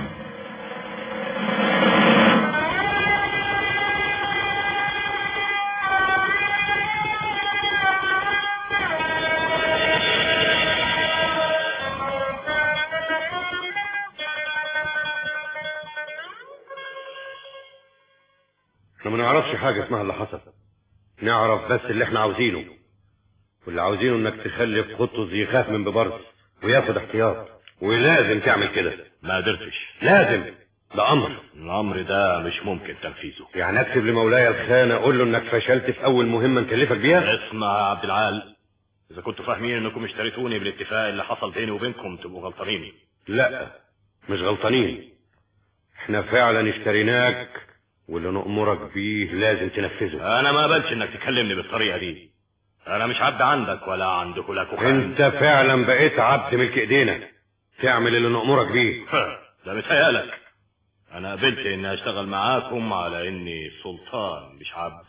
احنا ما نعرفش حاجة اسمها اللي حصل، نعرف بس اللي احنا عاوزينه، واللي عاوزينه انك تخلي قطز يخاف من ببرس وياخد احتياط، ولازم تعمل كده. ما قدرتش. لازم، ده امر. الامر ده مش ممكن تنفيذه. يعني اكتب لمولاي الخانة اقول له انك فشلت في اول مهمة نكلفك بيها؟ اسمع يا عبد العال، اذا كنتوا فاهمين انكم اشتريتوني بالاتفاق اللي حصل بيني وبينكم تبقوا غلطانين. لا مش غلطانين، احنا فعلا اشتريناك، واللي نأمرك بيه لازم تنفذه. انا ما قبلش انك تكلمني بالطريقة دي. انا مش عبد عندك ولا عندك لك وخان. انت فعلا بقيت عبد ملك ايدينا، تعمل اللي نأمرك بيه. ده متهيألك. انا قبلت اني اشتغل معاكم على اني سلطان مش عبد.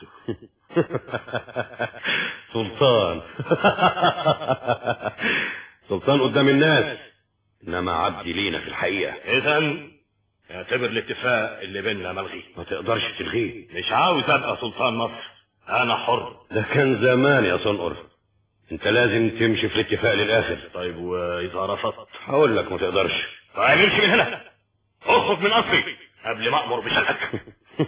سلطان. سلطان قدام الناس، انما عبدي لينا في الحقيقة. اذا اعتبر الاتفاق اللي بيننا ملغي. ما تقدرش تلغيه. مش عاوز ابقى سلطان مصر، انا حر. ده كان زمان يا صنقر، انت لازم تمشي في الاتفاق للاخر. طيب واذا رفضت؟ هقول لك ما تقدرش. طيب امشي من هنا، اخرج من قصري قبل ما امر بشنقك.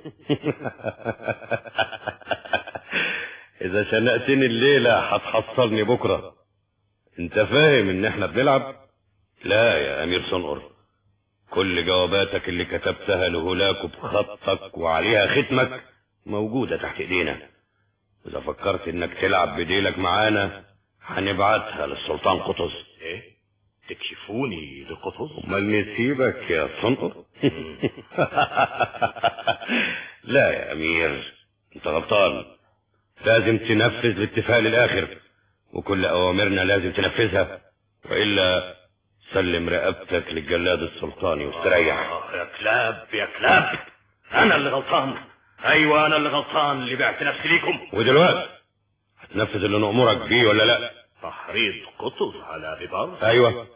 اذا شنقتني الليلة هتحصلني بكرة. انت فاهم ان احنا بنلعب؟ لا يا امير صنقر، كل جواباتك اللي كتبتها لهولاك بخطك وعليها ختمك موجودة تحت ايدينا. اذا فكرت انك تلعب بديلك معانا هنبعتها للسلطان قطز. ايه؟ تكشفوني لقطز؟ امال نسيبك يا صنقر؟ لا يا امير، انت غلطان. لازم تنفذ الاتفاق للاخر، وكل اوامرنا لازم تنفذها، والا سلم رقبتك للجلاد السلطاني واستريح. يا كلاب يا كلاب، انا اللي غلطان. ايوه انا اللي غلطان اللي بعت نفسي ليكم. ودلوقتي هتنفذ اللي نأمرك بيه ولا لا؟ تحريض قطز على ببار؟ ايوه.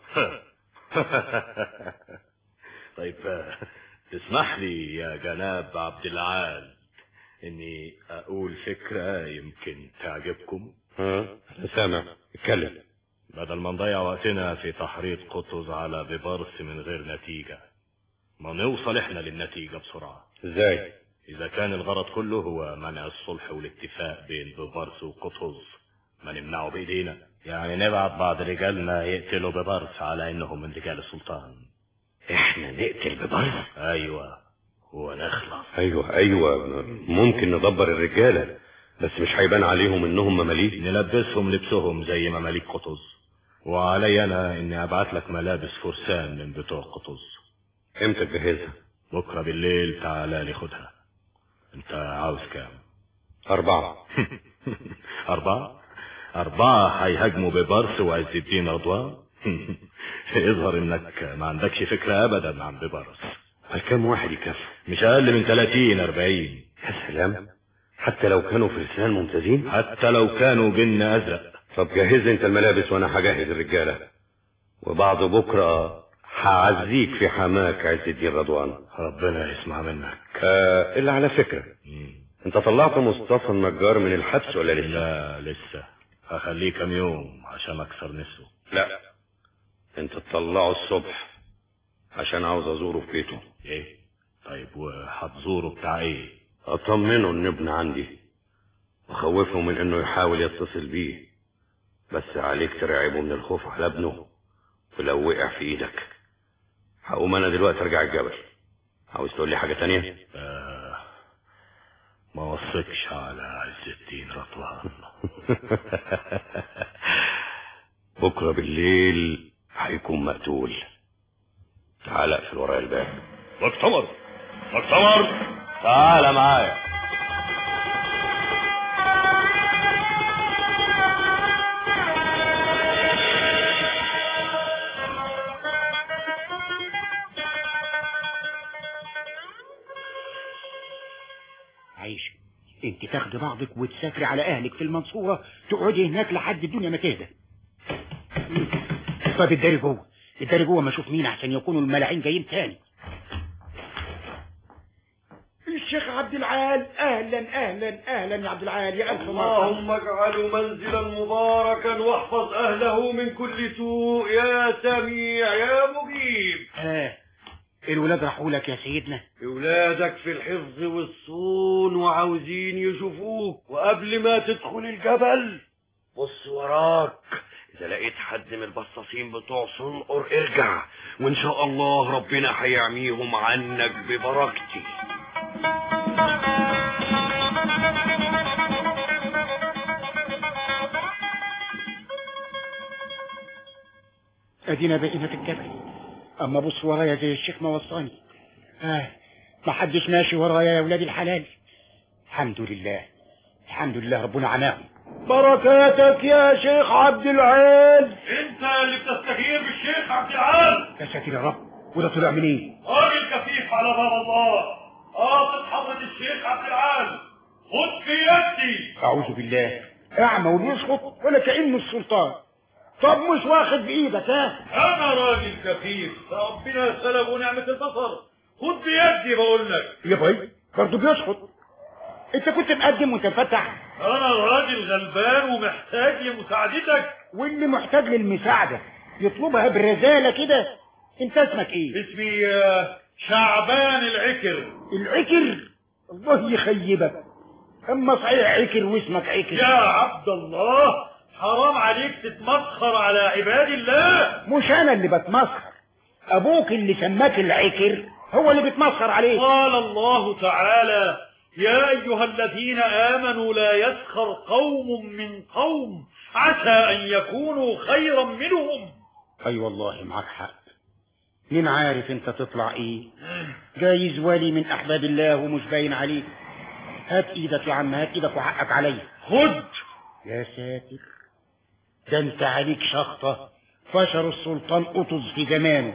طيب تسمح لي يا جناب عبد العال اني اقول فكرة يمكن تعجبكم؟ انا سامع، اتكلم. بدل ما نضيع وقتنا في تحريض قطز على ببرس من غير نتيجة، ما نوصل احنا للنتيجة بسرعة. ازاي؟ اذا كان الغرض كله هو منع الصلح والاتفاق بين ببرس وقطز، ما نمنعه بايدينا. يعني نبعت بعض رجالنا يقتلوا ببرس على انهم من رجال السلطان. احنا نقتل ببرس؟ ايوه ونخلص. ايوه ممكن ندبر الرجالة، بس مش هيبان عليهم انهم مماليك. نلبسهم لبسهم زي مماليك قطز، وعلي انا اني ابعت لك ملابس فرسان من بتوع قطز. امتى تجهزها؟ بكرة بالليل تعالى لي خدها. انت عاوز كام؟ 4. 4 هيهاجموا ببرس وعز الدين رضوان. يظهر انك ما عندكش فكرة ابدا عن ببرس. كم واحد يكفي؟ مش اقل من 30-40. يا سلام، حتى لو كانوا فرسان ممتازين؟ حتى لو كانوا جن ازرق. طب جهز انت الملابس وانا هجهز الرجالة، وبعد بكرة هعزيك في حماك عز الدين رضوان. ربنا يسمع منك. الا على فكرة، انت طلعت مصطفى النجار من الحبس ولا لسه؟ لا لسه، هخليه كام يوم عشان اكسر نفسه. لا، انت تطلعه الصبح عشان عاوز ازوره في بيته. ايه؟ طيب وهتزوره بتاع ايه؟ اطمنه ان ابن عندي، وخوفه من انه يحاول يتصل بيه، بس عليك ترعبه من الخوف على ابنه، ولو وقع في ايدك. هقوم انا دلوقتي ارجع الجبل. عاوز تقول لي حاجة تانية؟ ما وصكش على عز الدين رضوان. بكرة بالليل هيكون مقتول. تعال اقفل ورايا الباب. مكتمر تعال معايا. عيش، انت تاخدي بعضك وتسافري على اهلك في المنصورة، تقعدي هناك لحد الدنيا ما تهدى. طب الداري جوه ما اشوف مين عشان يكونوا الملاعين جايين تاني. الشيخ عبد العال، اهلا يا عبد العال، يا الف مرحبا. اللهم اجعله منزلا مباركا واحفظ اهله من كل سوء يا سميع يا مجيب. الولاد راحوا لك يا سيدنا؟ اولادك في الحفظ والصون وعاوزين يشوفوك، وقبل ما تدخل الجبل بص وراك، اذا لقيت حد من البصاصين بتوع صنقر ارجع، وان شاء الله ربنا هيعميهم عنك ببركتي. ادينا بقينا في الجبل، اما بص ورايا زي الشيخ ما وصاني. ما حدش ماشي ورايا يا ولاد الحلال. الحمد لله ربنا عناهم. بركاتك يا شيخ عبد العال. انت اللي بتستجيب بالشيخ عبد العال. يا ساتر يا رب، وده طلع منين؟ راجل كفيف على باب الله، قاصد حضرة الشيخ عبد العال، خد في يدي. اعوذ بالله، اعمى وبيسقط ولا كأنه السلطان. طب مش واخد بايدك؟ ها، انا راجل كفيف، ربنا سلب نعمة البصر، خد بيدي بقول لك. يا باي برضه بيسقط. انت كنت مقدم وانت مفتح. انا راجل غلبان ومحتاج لمساعدتك. واللي محتاج للمساعدة يطلبها بالرزالة كده. انت اسمك ايه؟ اسمي شعبان العكر. العكر؟ الله يخيبك، اما صحيح عكر واسمك عكر. يا عبد الله حرام عليك تتمسخر على عباد الله. مش انا اللي بتمسخر، ابوك اللي سماك العكر هو اللي بيتمسخر عليك. قال الله تعالى: يا ايها الذين امنوا لا يسخر قوم من قوم عسى ان يكونوا خيرا منهم. اي والله معاك حق. مين عارف انت تطلع ايه؟ جايز ولي من احباب الله ومش باين عليك. هات ايدك يا عم، هات ايدك وحقك عليا. خد. يا ساتر، ده انت عليك شخطة فشر السلطان قطز في زمانه.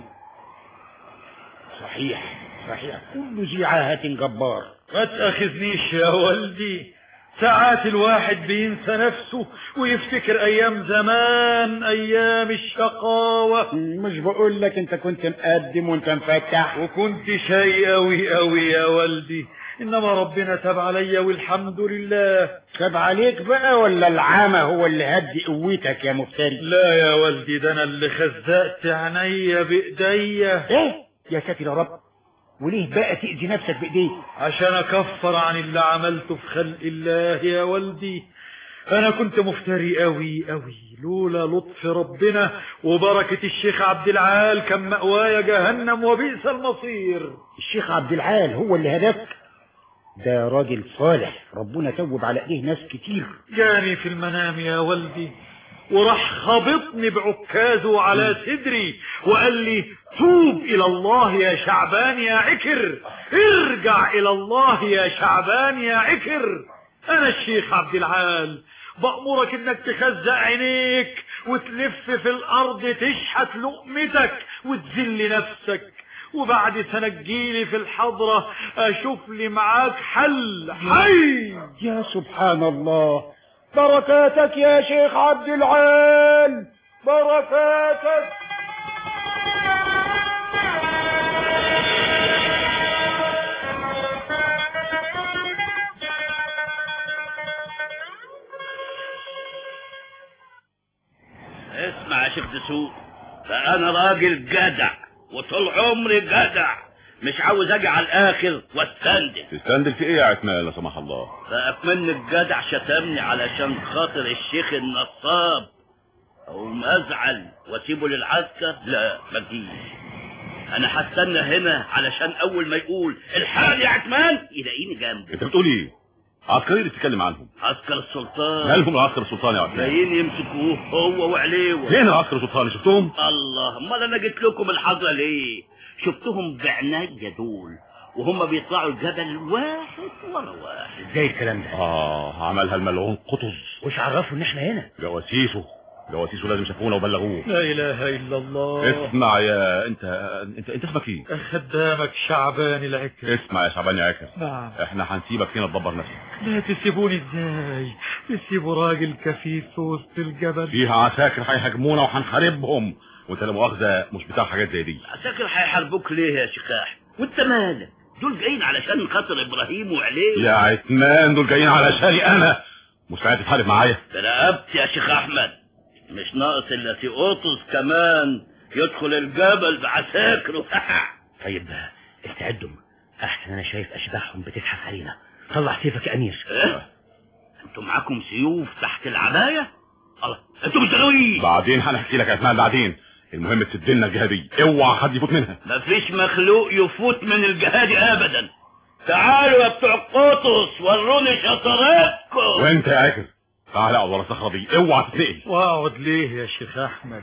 صحيح كل ذي عاهة جبار. ما تأخذنيش يا ولدي، ساعات الواحد بينسى نفسه ويفتكر ايام زمان، ايام الشقاوة. مش بقول لك انت كنت مقدم وانت مفتح وكنت شيء قوي يا ولدي، انما ربنا تاب عليا والحمد لله. تاب عليك بقى ولا العمى هو اللي هدي قوتك يا مفتري؟ لا يا ولدي، ده انا اللي خزقت عينيا بايديا. ايه يا ساتر يا رب، وليه بقى تأذي نفسك بايديك؟ عشان اكفر عن اللي عملته في خلق الله يا ولدي. انا كنت مفتري قوي لولا لطف ربنا وبركة الشيخ عبد العال كان مأوايا جهنم وبئس المصير. الشيخ عبد العال هو اللي هداك؟ ده راجل صالح، ربنا توب على ايديه ناس كتير. جاني في المنام يا ولدي وراح خبطني بعكازه على صدري وقال لي: توب الى الله يا شعبان يا عكر، ارجع الى الله يا شعبان يا عكر. انا الشيخ عبد العال بأمرك انك تخزق عينيك وتلف في الارض تشحت لقمتك وتذل نفسك، وبعد سنة تجيلي في الحضرة اشوف لي معاك حل حي. يا سبحان الله، بركاتك يا شيخ عبد العال، بركاتك. اسمع يا شيخ دسوق، فانا راجل جدع وطول عمري جدع، مش عاوز اجي على الاخر واستندل. تستندل في ايه يا عتمان لا سمح الله؟ فأكمن الجدع شتمني علشان خاطر الشيخ النصاب، او ازعل واسيبه للعسكر؟ لا ما تجيش، انا هستنى هنا علشان اول ما يقول الحال يا عتمان يلاقيني جنبه. انت بتقول ايه؟ عسكري اللي بتتكلم عنهم؟ عسكر السلطان. مالهم عسكر السلطان يا عتمان؟ جايين يمسكوه هو وعليوه. فين عسكر السلطان؟ شفتهم؟ الله، امال انا جيت لكم الحضره ليه؟ شفتهم بعناية دول وهم بيطلعوا الجبل واحد ورا واحد. ازاي الكلام ده؟ عملها الملعون قطز. وش عرفوا ان احنا هنا؟ جواسيسه لازم شافونا وبلغوه. لا اله الا الله. اسمع يا انت اسمك ايه؟ خدامك شعبان العكر. اسمع يا شعبان يا عكر، نعم. احنا هنسيبك هنا تدبر نفسك. لا تسيبوني ازاي؟ تسيبوا راجل كفيف في وسط الجبل؟ فيها عساكر هيهاجمونا وهنحاربهم، وانت لا مؤاخذه مش بتاع حاجات زي دي. عساكر هيحاربوك ليه يا شيخاح؟ وانت مالك؟ دول جايين علشان خاطر ابراهيم وعليه. يا عتمان دول جايين علشاني انا. مستعد تحارب معايا؟ ترقبت يا شيخ احمد، مش ناقص الا تيقوطس كمان يدخل الجبل بعساكره. طيب استعدوا، احسن انا شايف اشباحهم بتزحف علينا. طلع سيفك يا امير. انتوا معاكم سيوف تحت العبايه؟ الله، انتوا مش غاويين. بعدين هنحكي لك يا عثمان بعدين. المهم تسد لنا الجهه دي، اوعى حد يفوت منها. مفيش مخلوق يفوت من الجهه دي ابدا. تعالوا يا بتوع قطز وروني شطارتكم. وانت يا عكر تعال اقعد ورا الصخره دي، اوعى تتنقل. واقعد ليه يا شيخ احمد؟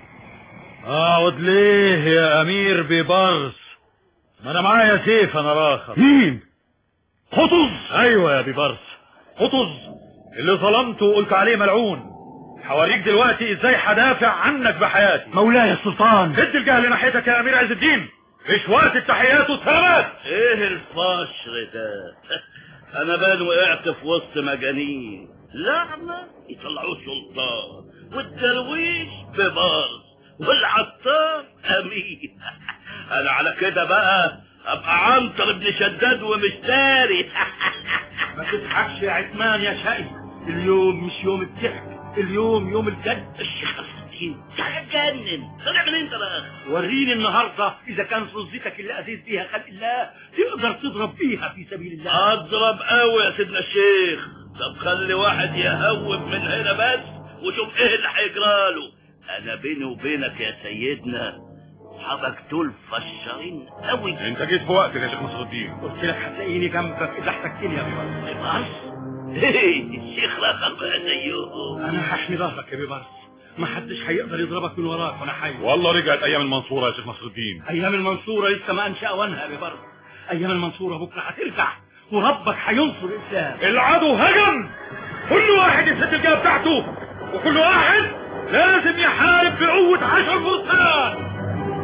اقعد ليه يا امير ببرص؟ ما انا معايا سيف انا راخر. مين؟ قطز؟ ايوه يا ببرص، قطز اللي ظلمته وقلت عليه ملعون. هوريك دلوقتي ازاي هدافع عنك بحياتي. مولاي السلطان. هد الجهل ناحيتك يا امير عز الدين، مش وقت التحيات وثبت. ايه الفشر ده؟ انا بان وقعت في وسط مجانين، لعنة يطلعوه سلطان، والدرويش ببارس، والعطار امين. انا على كده بقى ابقى عنتر ابن شداد ومشتاري. ما تضحكش يا عثمان يا شقي، اليوم مش يوم الضحك، اليوم يوم الجد. الشيخ الدين هتجنن، طلع من انت بقى؟ وريني النهارده اذا كان صوزتك اللي اذيت بيها خلق الله تقدر تضرب بيها في سبيل الله. اضرب قوي يا سيدنا الشيخ. طب خلي واحد يهوب من هنا بس وشوف ايه اللي هيجراله. انا بيني وبينك يا سيدنا اصحابك دول فشارين قوي. انت جيت في وقتك يا شيخ نصر الدين. قلت لك هتلاقيني جنبك اذا احتجتني يا بيبرس. بيبرس؟ ايه الشيخ رخر بقى زيهم. انا هحمي ظهرك يا بيبرس، ما حدش هيقدر يضربك من وراك وانا حي. والله رجعت ايام المنصوره يا شيخ نصر الدين. ايام المنصوره لسه ما انشا اوانها يا بيبرس. ايام المنصوره بكره هترجع وربك هينصر الاسلام. العدو هجم، كل واحد يسد الجبهه بتاعته، وكل واحد لازم يحارب بقوه 10 فرسان.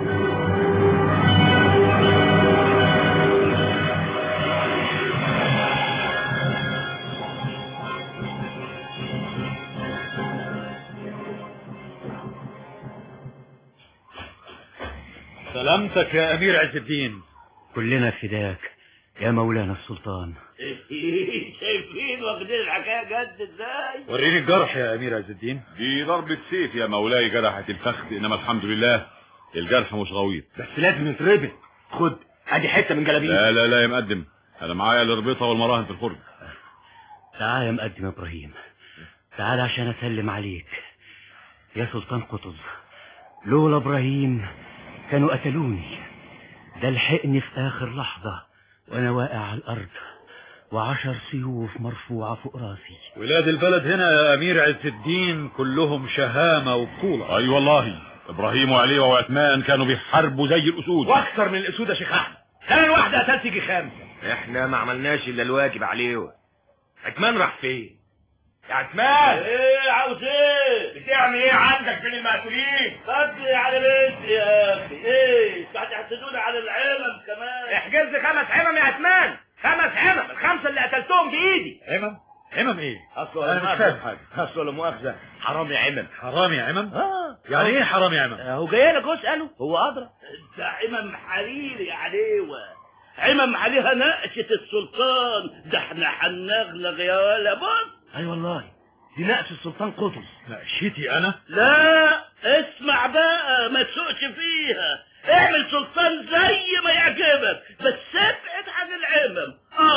سلامتك يا امير عز الدين. كلنا فداك يا مولانا السلطان. شايفين واخدين الحكايه جد ازاي؟ وريني الجرح يا امير عز الدين. دي ضربة سيف يا مولاي جرحت الفخذ، انما الحمد لله الجرح مش غويط. بس لازم يتربط. خد ادي حته من جلابيه. لا لا لا يا مقدم، انا معايا الاربطه والمراهن في الفرن. تعال يا مقدم ابراهيم، تعال عشان اسلم عليك يا سلطان قطز. لولا ابراهيم كانوا قتلوني. ده لحقني في اخر لحظة وانا واقع على الارض و10 سيوف مرفوعة فوق راسي. ولاد البلد هنا يا امير عز الدين كلهم شهامة وبطولة. اي والله ابراهيم وعلي وعثمان كانوا بيحاربوا زي الاسود. واكثر من الاسود يا شيخ احمد. انا الواحدة قتلت يجي 5. احنا ما عملناش الا الواجب عليه. عثمان راح فين؟ يا عثمان ايه عاوز ايه؟ بتعمل ايه عندك بين المقتولين؟ صدي على بيتي يا اخي. ايه هتحسدوني على العلم كمان؟ احجز لي 5 عمم يا عثمان. 5 عمم، ال5 اللي قتلتهم بايدي. عمم ايه؟ انا مش فاهم حاجه. اصل مؤاخذه حرامي عمم. حرامي عمم؟ يعني ايه حرامي عمم؟ هو جاي لك اساله، هو ادرى. ده عمم حريري يا عليوه، عمم عليها نقشة السلطان. ده احنا هنغنغ يا ولا. بص اي والله دي نقش السلطان قطز. نقشتي انا؟ لا اسمع بقى، ما تسوقش فيها. اعمل سلطان زي ما يعجبك، بس ابعد عن العمم.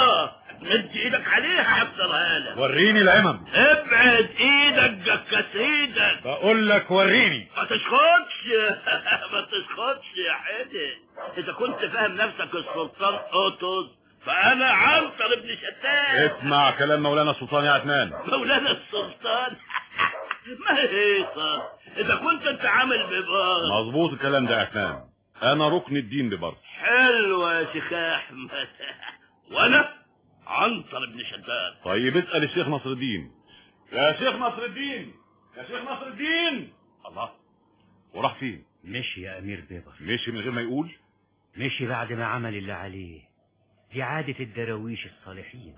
مد ايدك عليها هكسرها لك. وريني العمم. ابعد ايدك جكس ايدك. بقول لك وريني. ما تسخطش. ما تسخطش يا حدي. اذا كنت فاهم نفسك السلطان قطز فانا عنتر ابن شتات. اسمع كلام مولانا السلطان يا عثمان. مولانا السلطان؟ ما هيصة اذا كنت انت عامل ببارس. مظبوط الكلام ده يا عثمان، انا ركن الدين ببارس. حلوة يا شيخ احمد. وانا عنتر ابن شداد. طيب اسأل الشيخ نصر الدين. يا شيخ نصر الدين، يا شيخ نصر الدين. الله، وراح فين؟ مشي يا امير بيبر. مشي من غير ما يقول؟ مشي بعد ما عمل اللي عليه. دي عادة الدراويش الصالحين.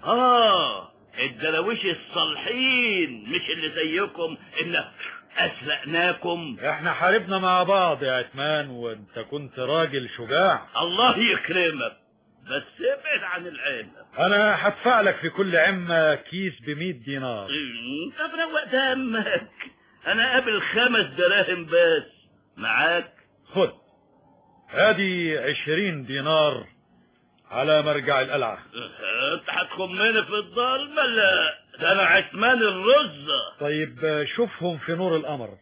الدراويش الصالحين، مش اللي زيكم ان اسرقناكم. احنا حاربنا مع بعض يا عثمان وانت كنت راجل شجاع. الله يكرمك، بس ابعد عن العمة. انا هدفع لك في كل عمة كيس ب100 دينار. طب روق دمك، انا قابل 5 دراهم بس. معاك؟ خد ادي 20 دينار على مرجع القلعة. انت هتخمني في الظلمة؟ لا، ده انا عثمان الرزة. طيب شوفهم في نور القمر.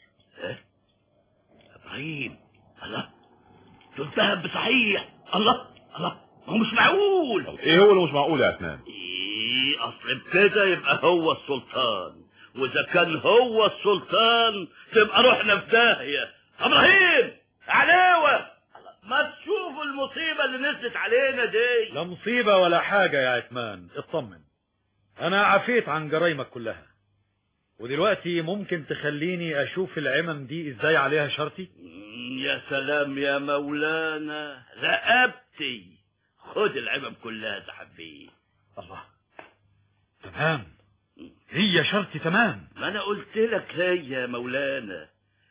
ابراهيم، الله، دول ذهب صحيح. الله الله، هو مش معقول. ايه هو اللي مش معقول يا عثمان؟ اصل بكده يبقى هو السلطان، واذا كان هو السلطان تبقى روحنا في داهية. ابراهيم، عليوة، ما تشوفوا المصيبة اللي نزلت علينا دي. لا مصيبة ولا حاجة يا عثمان، اطمن. انا عفيت عن جرايمك كلها، ودلوقتي ممكن تخليني اشوف العمم دي ازاي عليها شرطي؟ يا سلام يا مولانا، رقبتي. خد العمم كلها يا حبيبي. الله، تمام، هي شرطي تمام. ما انا قلت لك هي يا مولانا.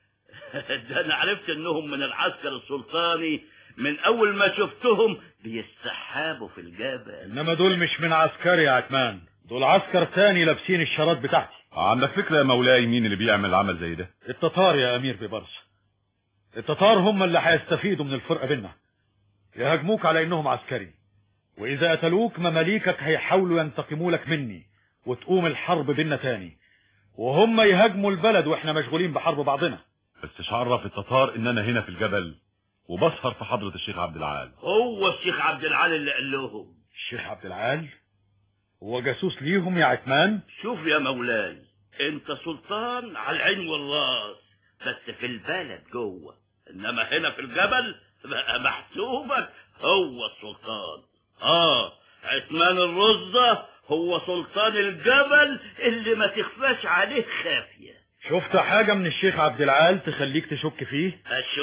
ده انا عرفت انهم من العسكر السلطاني من اول ما شفتهم بيستحابوا في الجبل. انما دول مش من عسكري يا عتمان، دول عسكر تاني لابسين الشارات بتاعتي. عندك فكرة يا مولاي مين اللي بيعمل عمل زي ده؟ التتار يا امير ببرس. التتار هم اللي هيستفيدوا من الفرقة بينا، يهاجموك على انهم عسكري، واذا قتلوك مماليكك هيحاولوا ينتقموا لك مني وتقوم الحرب بينا تاني، وهم يهاجموا البلد واحنا مشغولين بحرب بعضنا. بس عرف التتار ان انا هنا في الجبل وبسهر في حضرة الشيخ عبد العال. هو الشيخ عبد العال اللي قال لهم. الشيخ عبد العال هو جاسوس ليهم يا عتمان؟ شوف يا مولاي، انت سلطان على العين والراس، بس في البلد جوه، انما هنا في الجبل بقى محسوبك هو السلطان. عثمان الرزة هو سلطان الجبل اللي ما تخفاش عليه خافية. شفت حاجة من الشيخ عبد العال تخليك تشك فيه؟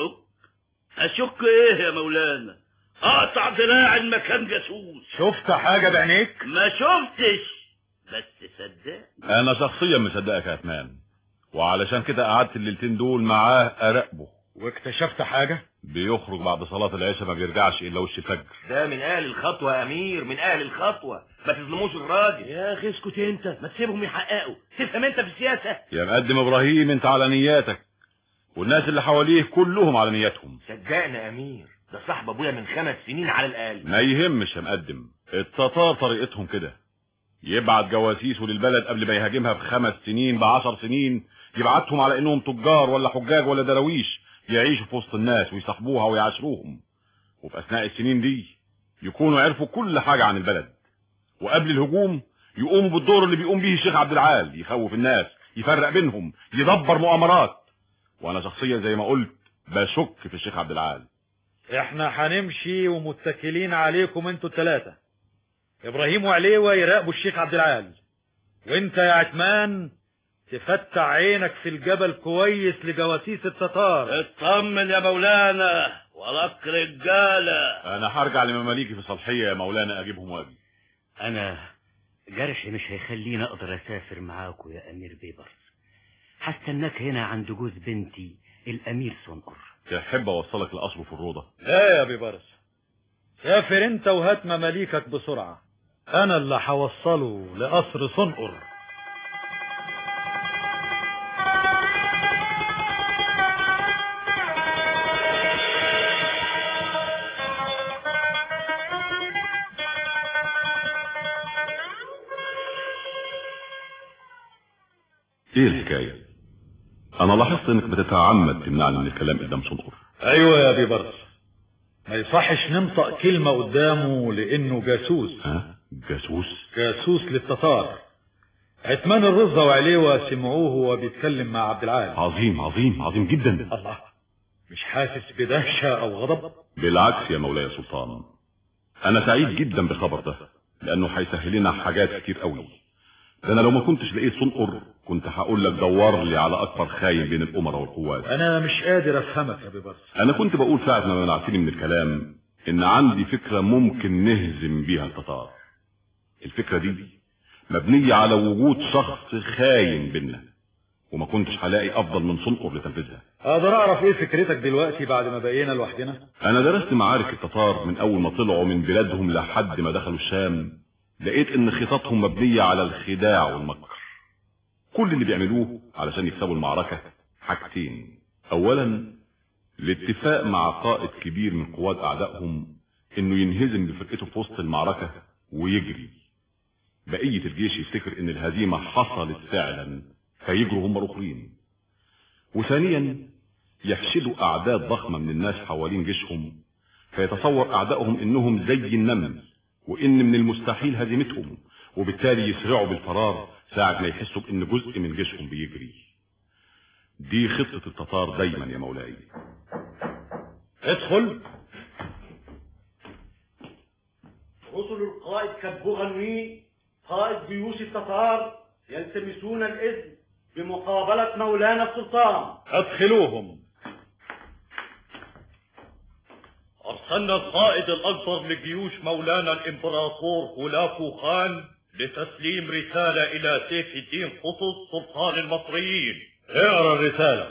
أشك ايه يا مولانا؟ اقطع دراع المكان جاسوس. شفت حاجة بعينيك؟ ما شفتش، بس صدقني. انا شخصيا مصدقك يا عثمان، وعلشان كده قعدت الليلتين دول معاه اراقبه. واكتشفت حاجة؟ بيخرج بعد صلاة العشاء ما بيرجعش الا وش الفجر. ده من اهل الخطوة يا امير، من اهل الخطوة، ما تظلموش الراجل. يا اخي اسكت انت، ما تسيبهم يحققوا، تفهم انت في السياسة. يا مقدم ابراهيم انت على نياتك، والناس اللي حواليه كلهم على نياتهم. صدقنا يا امير، ده صاحب ابويا من 5 سنين على الاقل. ما يهمش يا مقدم، التتار طريقتهم كده، يبعت جواسيسه للبلد قبل ما يهاجمها ب5 سنين ب10 سنين، يبعتهم على انهم تجار ولا حجاج ولا دراويش يعيشوا في وسط الناس ويصاحبوها ويعاشروهم، وفي اثناء السنين دي يكونوا عرفوا كل حاجة عن البلد، وقبل الهجوم يقوموا بالدور اللي بيقوم به الشيخ عبد العال، يخوف الناس، يفرق بينهم، يدبر مؤامرات. وانا شخصيا زي ما قلت بشك في الشيخ عبد العال. احنا هنمشي ومتكلين عليكم انتوا الثلاثة، ابراهيم وعليوة يراقبوا الشيخ عبد العال، وانت يا عتمان تفتح عينك في الجبل كويس لجواسيس التتار. اطمن يا مولانا، وراك رجالة. انا هرجع لمماليكي في صالحية يا مولانا اجيبهم واجي. انا جرحي مش هيخليني اقدر اسافر معاكم يا امير بيبرس، هستناك هنا عند جوز بنتي الامير صنقر. تحب اوصلك لقصره في الروضة؟ لا يا بيبرس، سافر انت وهات مماليكك بسرعة، انا اللي هوصله لقصر صنقر. ايه الحكاية؟ انا لاحظت انك بتتعمد تمنعني من الكلام قدام صنقر. ايوه يا بيبرس، ما يصحش ننطق كلمة قدامه لانه جاسوس. جاسوس؟ جاسوس للتتار. عثمان الرزة وعليوة سمعوه وهو بيتكلم مع عبد العال. عظيم عظيم عظيم جدا. الله، مش حاسس بدهشة او غضب؟ بالعكس يا مولاي سلطان، انا سعيد جدا بالخبر ده، لانه هيسهل لنا حاجات كتير قوي. ده انا لو ما كنتش لقيت صنقر كنت هقول لك دور لي على اكبر خاين بين الامراء والقوات. انا مش قادر افهمك يا بيبرس. انا كنت بقول ساعة ما منعتني من الكلام ان عندي فكرة ممكن نهزم بيها التتار. الفكرة دي مبنية على وجود شخص خاين بينا، وما كنتش هلاقي افضل من صنقر لتنفيذها. اقدر اعرف ايه فكرتك دلوقتي بعد ما بقينا لوحدنا؟ انا درست معارك التتار من اول ما طلعوا من بلادهم لحد ما دخلوا الشام، لقيت ان خططهم مبنية على الخداع والمكر. كل اللي بيعملوه علشان يكسبوا المعركة حاجتين: اولا الاتفاق مع قائد كبير من قوات اعدائهم انه ينهزم بفرقته في وسط المعركة ويجري، بقية الجيش يفتكر ان الهزيمة حصلت فعلا فيجروا هم الاخرين. وثانيا يحشدوا اعداد ضخمة من الناس حوالين جيشهم، فيتصور اعدائهم انهم زي النمل وان من المستحيل هزيمتهم، وبالتالي يسرعوا بالفرار ساعة ما يحسوا بان جزء من جيشهم بيجري. دي خطة التتار دايما يا مولاي. ادخل. رسل القائد كبغنوي قائد جيوش التتار يلتمسون الإذن بمقابلة مولانا السلطان. ادخلوهم. أرسلنا القائد الأكبر لجيوش مولانا الإمبراطور هولاكو خان لتسليم رسالة إلى سيف الدين قطز سلطان المصريين. اقرأ الرسالة.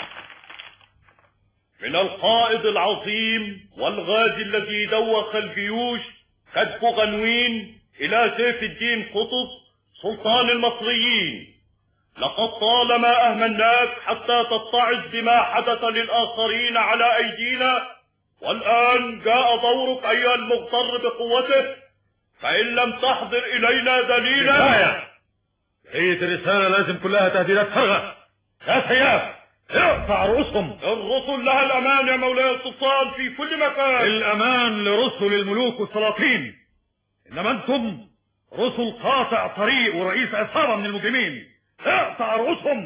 من القائد العظيم والغازي الذي دوخ الجيوش كتب غنوين إلى سيف الدين قطز سلطان المصريين: لقد طالما أهملناك حتى تتعظ بما حدث للآخرين على أيدينا، والآن جاء دورك أيها المغتر بقوته، فإن لم تحضر إلينا دليلا. هي الرسالة لازم كلها تهديدات فارغة. يا سياف اقطع رؤوسهم. الرسل لها الأمان يا مولاي السلطان في كل مكان. الأمان لرسل الملوك والسلاطين، إنما أنتم رسل قاطع طريق ورئيس عصابة من المجرمين. اقطع رؤوسهم.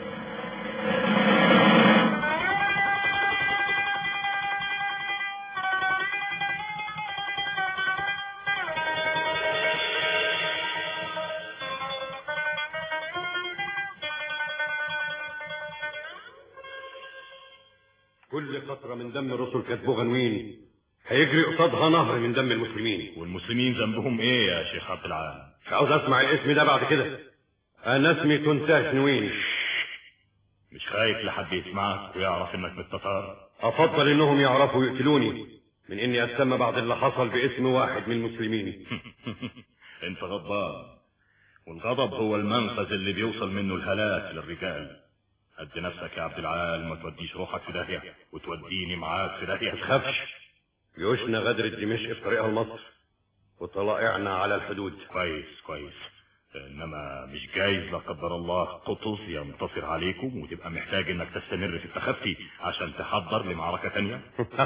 كل قطرة من دم الرسل كاتبه غنوين هيجري قصادها نهر من دم المسلمين. والمسلمين ذنبهم ايه يا شيخ عبد العال؟ مش عاوز اسمع الاسم ده بعد كده. انا اسمي تنتاج نوين. مش خايف لحد يسمعك ويعرف انك من التتار؟ افضل انهم يعرفوا يقتلوني من اني اسمى بعد اللي حصل باسم واحد من المسلمين. انت غضبان، والغضب هو المنفذ اللي بيوصل منه الهلاك للرجال. قد نفسك يا عبد العال، ما توديش روحك في داهيه وتوديني معاك في داهيه. ما تخافش، جيوشنا غدرت دمشق في طريقها لمصر وطلائعنا على الحدود. كويس كويس، انما مش جايز لا قدر الله قطز ينتصر عليكم وتبقى محتاج انك تستمر في التخفي عشان تحضر لمعركه تانية.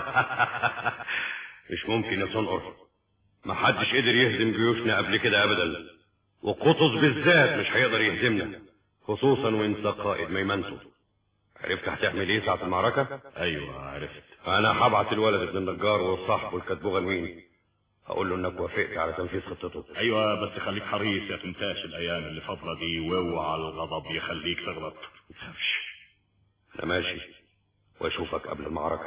مش ممكن يا صنقر، ما حدش قدر يهزم جيوشنا قبل كده ابدا، وقطز بالذات مش هيقدر يهزمنا، خصوصا وانت قائد ميمنته. عرفت هتعمل ايه ساعة المعركة؟ ايوه عرفت. انا هبعت الولد ابن النجار وصاحبه الكاتبه غنوين، هقول له انك وافقت على تنفيذ خطته. ايوه بس خليك حريص يا تنتاش الايام اللي فاضله دي، واوعى الغضب يخليك تغلط. ما تخافش، انا ماشي واشوفك قبل المعركة.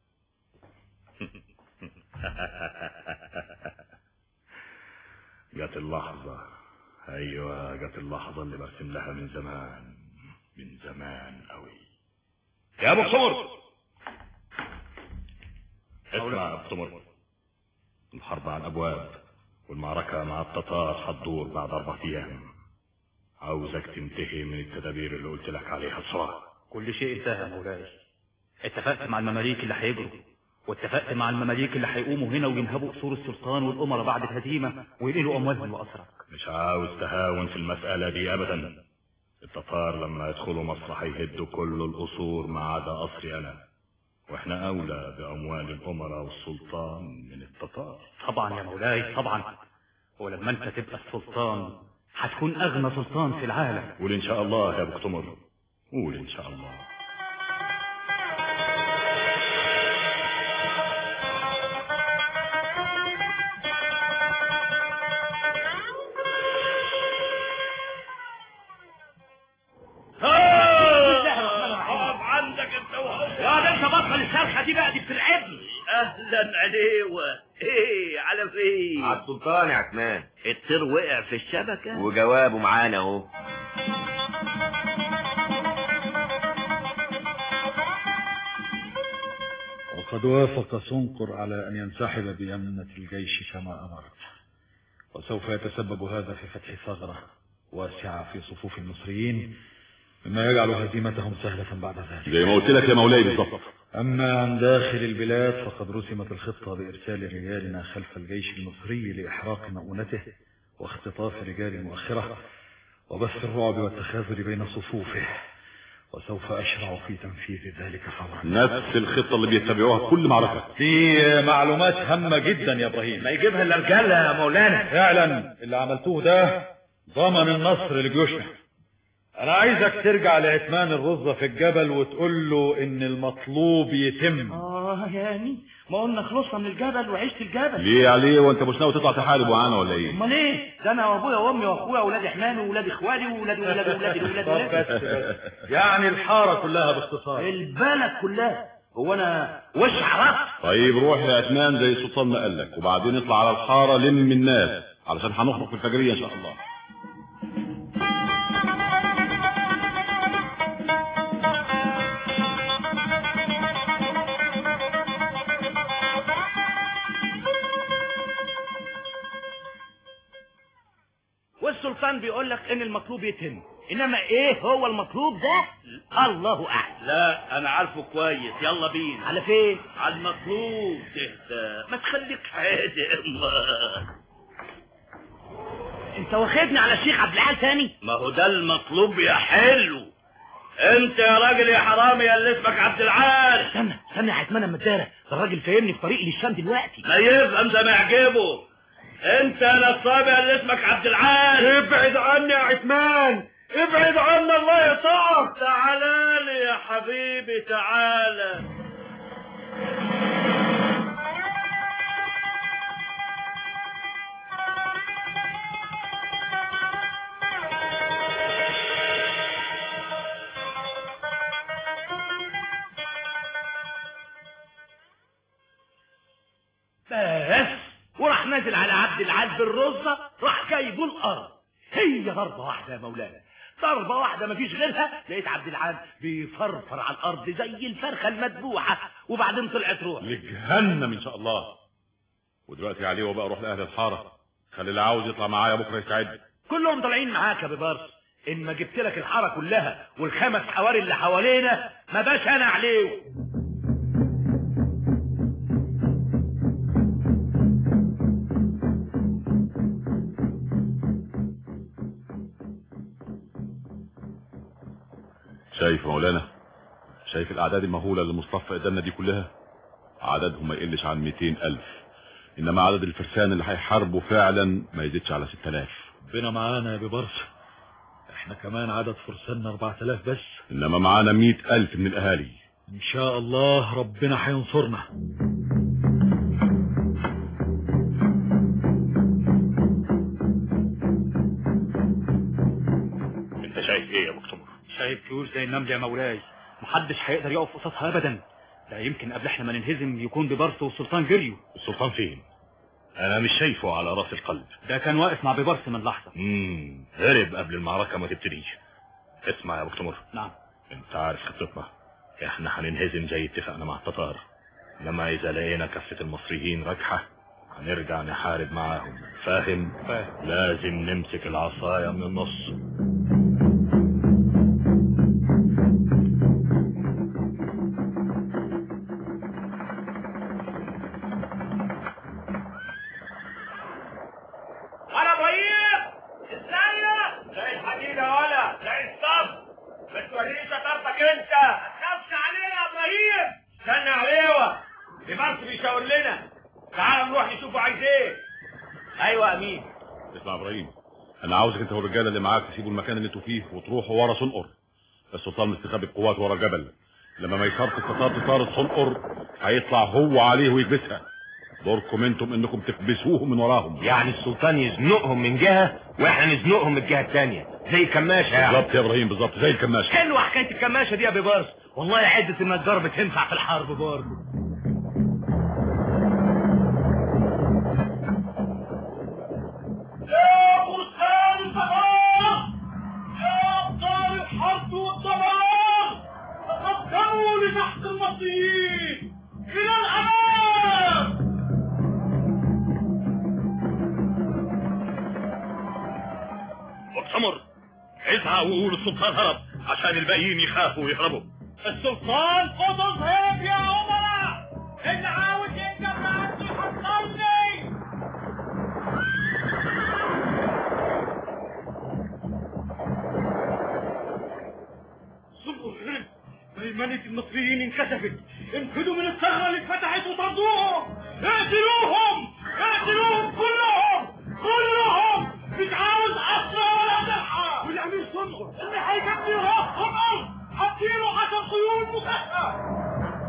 جت اللحظة، ايوه جت اللحظة اللي برسم لها من زمان، من زمان قوي. يا ابو سمر، اسمع يا ابو سمر، الحرب على الابواب والمعركة مع التتار هتدور بعد 4 ايام. عاوزك تنتهي من التدابير اللي قلت لك عليها بسرعة. كل شيء انتهى يا مولاي. اتفقت مع المماليك اللي هيجروا، واتفقت مع المماليك اللي هيقوموا هنا وينهبوا قصور السلطان والامراء بعد الهزيمة وينقلوا اموالهم واسرك. مش عاوز تهاون في المسألة دي ابدا. التتار لما يدخلوا مصر هيهدوا كل القصور ما عدا قصري انا، واحنا اولى باموال الامراء والسلطان من التتار. طبعا يا مولاي طبعا، ولما انت تبقى السلطان هتكون اغنى سلطان في العالم. قول ان شاء الله يا ابو سمر، قول ان شاء الله. دي بقى دي بترعبني. اهلا عليوه. ايه على فين؟ على السلطان يا عثمان. الطير وقع في الشبكه وجوابه معانا اهو. وقد وافق سنقر على ان ينسحب بيمنة الجيش كما امرت، وسوف يتسبب هذا في فتح ثغرة واسعة في صفوف المصريين مما يجعل هزيمتهم سهلة بعد ذلك. زي ما قلت لك يا مولاي بالضبط. أما عن داخل البلاد فقد رسمت الخطة بإرسال رجالنا خلف الجيش المصري لإحراق مؤونته واختطاف رجال مؤخرة وبث الرعب والتخاذل بين صفوفه، وسوف أشرع في تنفيذ ذلك فورا. نفس الخطة اللي بيتبعوها كل معركة. دي معلومات هامة جدا يا إبراهيم. ما يجيبها الرجالة يا مولانا. فعلا اللي عملتوه ده ضمن النصر لجيوشنا. انا عايزك ترجع لعثمان الرزة في الجبل وتقول له ان المطلوب يتم. يعني ما قلنا خلصنا من الجبل وعشت الجبل. ليه عليه وانت مش ناوي تطلع تحارب معانا ولا ايه؟ امال ايه؟ ده انا وابويا وامي واخويا واولاد حماني واولاد اخوالي واولاد يعني الحارة كلها باختصار. البلد كلها. هو انا وش عرفت؟ طيب روح يا عثمان زي السلطان ما قال لك، وبعدين اطلع على الحاره لم الناس علشان هنخرج في الفجريه ان شاء الله. والسلطان بيقول لك ان المطلوب يتم، انما ايه هو المطلوب ده الله اعلم. لا انا عارفه كويس. يلا بينا. على فين؟ على المطلوب. تهدى ما تخليك هادئ. انت واخدني على الشيخ عبد العال تاني؟ ما هو ده المطلوب يا حلو. انت يا راجل يا حرامي يا اللي اسمك عبد العال. استنى يا عثمان المدارة، ده الراجل فاهمني في طريق للشام دلوقتي. ما يفهم زي ما يعجبه. انت يا نصاب يا اللي اسمك عبد العال. ابعد عني يا عثمان، ابعد عني الله يطاعك. تعالى لي يا حبيبي تعالى. بس وراح نازل على عبد العال بالرزة، راح جايبه الارض. هي ضربة واحدة يا مولانا، ضربة واحدة مفيش غيرها. لقيت عبد العال بيفرفر على الارض زي الفرخة المذبوحة، وبعدين طلعت روح لجهنم ان شاء الله. ودلوقتي عليه وبقى روح لاهل الحاره، خلي اللي عاوز يطلع معايا بكره يساعدني. كلهم طالعين معاك يا ببارس. ان ما جبت لك الحاره كلها والخمس حواري اللي حوالينا ما باش انا عليه. شايف مولانا، شايف الاعداد المهوله اللي مصطفى قدامنا دي كلها؟ عددهم ما يقلش عن 200,000، انما عدد الفرسان اللي هيحاربوا فعلا ما يزيدش على 6000. ربنا معانا يا ببرس، احنا كمان عدد فرساننا 4000 بس، انما معانا 100,000 من الاهالي. ان شاء الله ربنا هينصرنا. انت شايف ايه يا ابو اكتوبر؟ شايف طيور زي النمل يا مولاي، محدش هيقدر يقف قصادها ابدا. ده يمكن قبل احنا ما ننهزم يكون ببرس والسلطان جريوا. السلطان فين؟ انا مش شايفه على راس القلب. ده كان واقف مع ببرس من لحظه. هرب قبل المعركه ما تبتدي. اسمع يا ابو اكتوبر. نعم. انت عارف خطتنا، احنا هننهزم زي اتفقنا مع التتار، لما اذا لقينا كفه المصريين راجحه هنرجع نحارب معاهم. فاهم؟ لازم نمسك العصايه من النص. استنى عليوه، ببرس بيشاور لنا. تعال نروح نشوفه عايز ايه. ايوه امين. اسمع يا ابراهيم، انا عاوزك انت والرجاله اللي معاك تسيبوا المكان اللي انتوا فيه وتروحوا ورا صنقر. السلطان مستخبي بقوات ورا الجبل، لما ما يصرف التتار تطارد صنقر هيطلع هو عليه ويكبسها. دوركم انتم انكم تكبسوه من وراهم. يعني السلطان يزنقهم من جهه واحنا نزنقهم من الجهه الثانيه زي الكماشه يعني. بالظبط يا ابراهيم، بالظبط زي الكماشه. حلوه حكايه الكماشه دي يا ببارس، والله عده النجار بتنفع في الحرب برضه. يا فرسان الدمار، يا ابطال الحرب والدمار، تقدموا لسحق المصريين الى الامام. مؤتمر ازعق وقول السلطان هرب عشان الباقيين يخافوا ويهربوا. السلطان قطز هرب يا عملاء، اللي عاوز يركب معاك يحصلني. صبر هرب، ميمنة المصريين انكشفت. انفذوا من الثغرة اللي اتفتحت وطردوهم. اقتلوهم اقتلوهم كلهم كلهم، مش عاوز اسرى ولا صحة. والامير صنعوا اللي هيجبني راس صنعوا هديله 10 خيول مكافأة.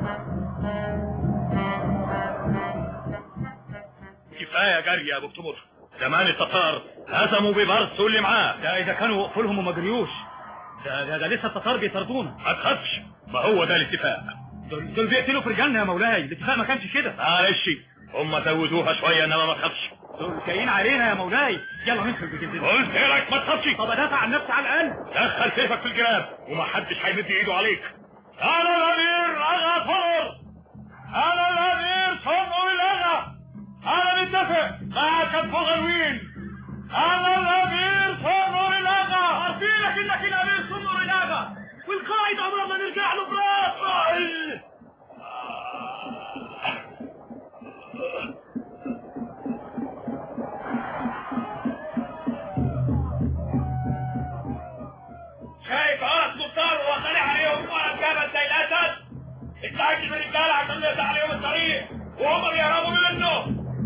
كفايه جري يا ابو اكتوبر، زمان التتار هزموا ببرس واللي معاه. ده اذا كانوا وقفوا لهم وما جريوش، ده لسه التتار بيطردونا. ما تخافش، ما هو ده الاتفاق. دول بيقتلوا في رجالنا يا مولاي، الاتفاق ما كانش كده. معلش هم زودوها شويه انما ما تخافش. دول جايين علينا يا مولاي، يلا ندخل بجلدنا. قلت ايه رايك ما تخافش؟ طب ادافع عن نفسي على الاقل. دخل سيفك في الجراب ومحدش هيمد ايده عليك. انا الامير اغا صنعر، انا الامير صنعر الاغا، انا متفق مع كتف غلوين. انا الامير صنعر الاغا. عارفينك انك الامير صنعر الاغا والقائد عمرنا نرجع له براسه. شايف فرس مختار وهو طالع عليهم ورا الجبل زي الاسد. استعجل من الرجاله عشان نقطع عليهم الطريق وهم بيهربوا منه.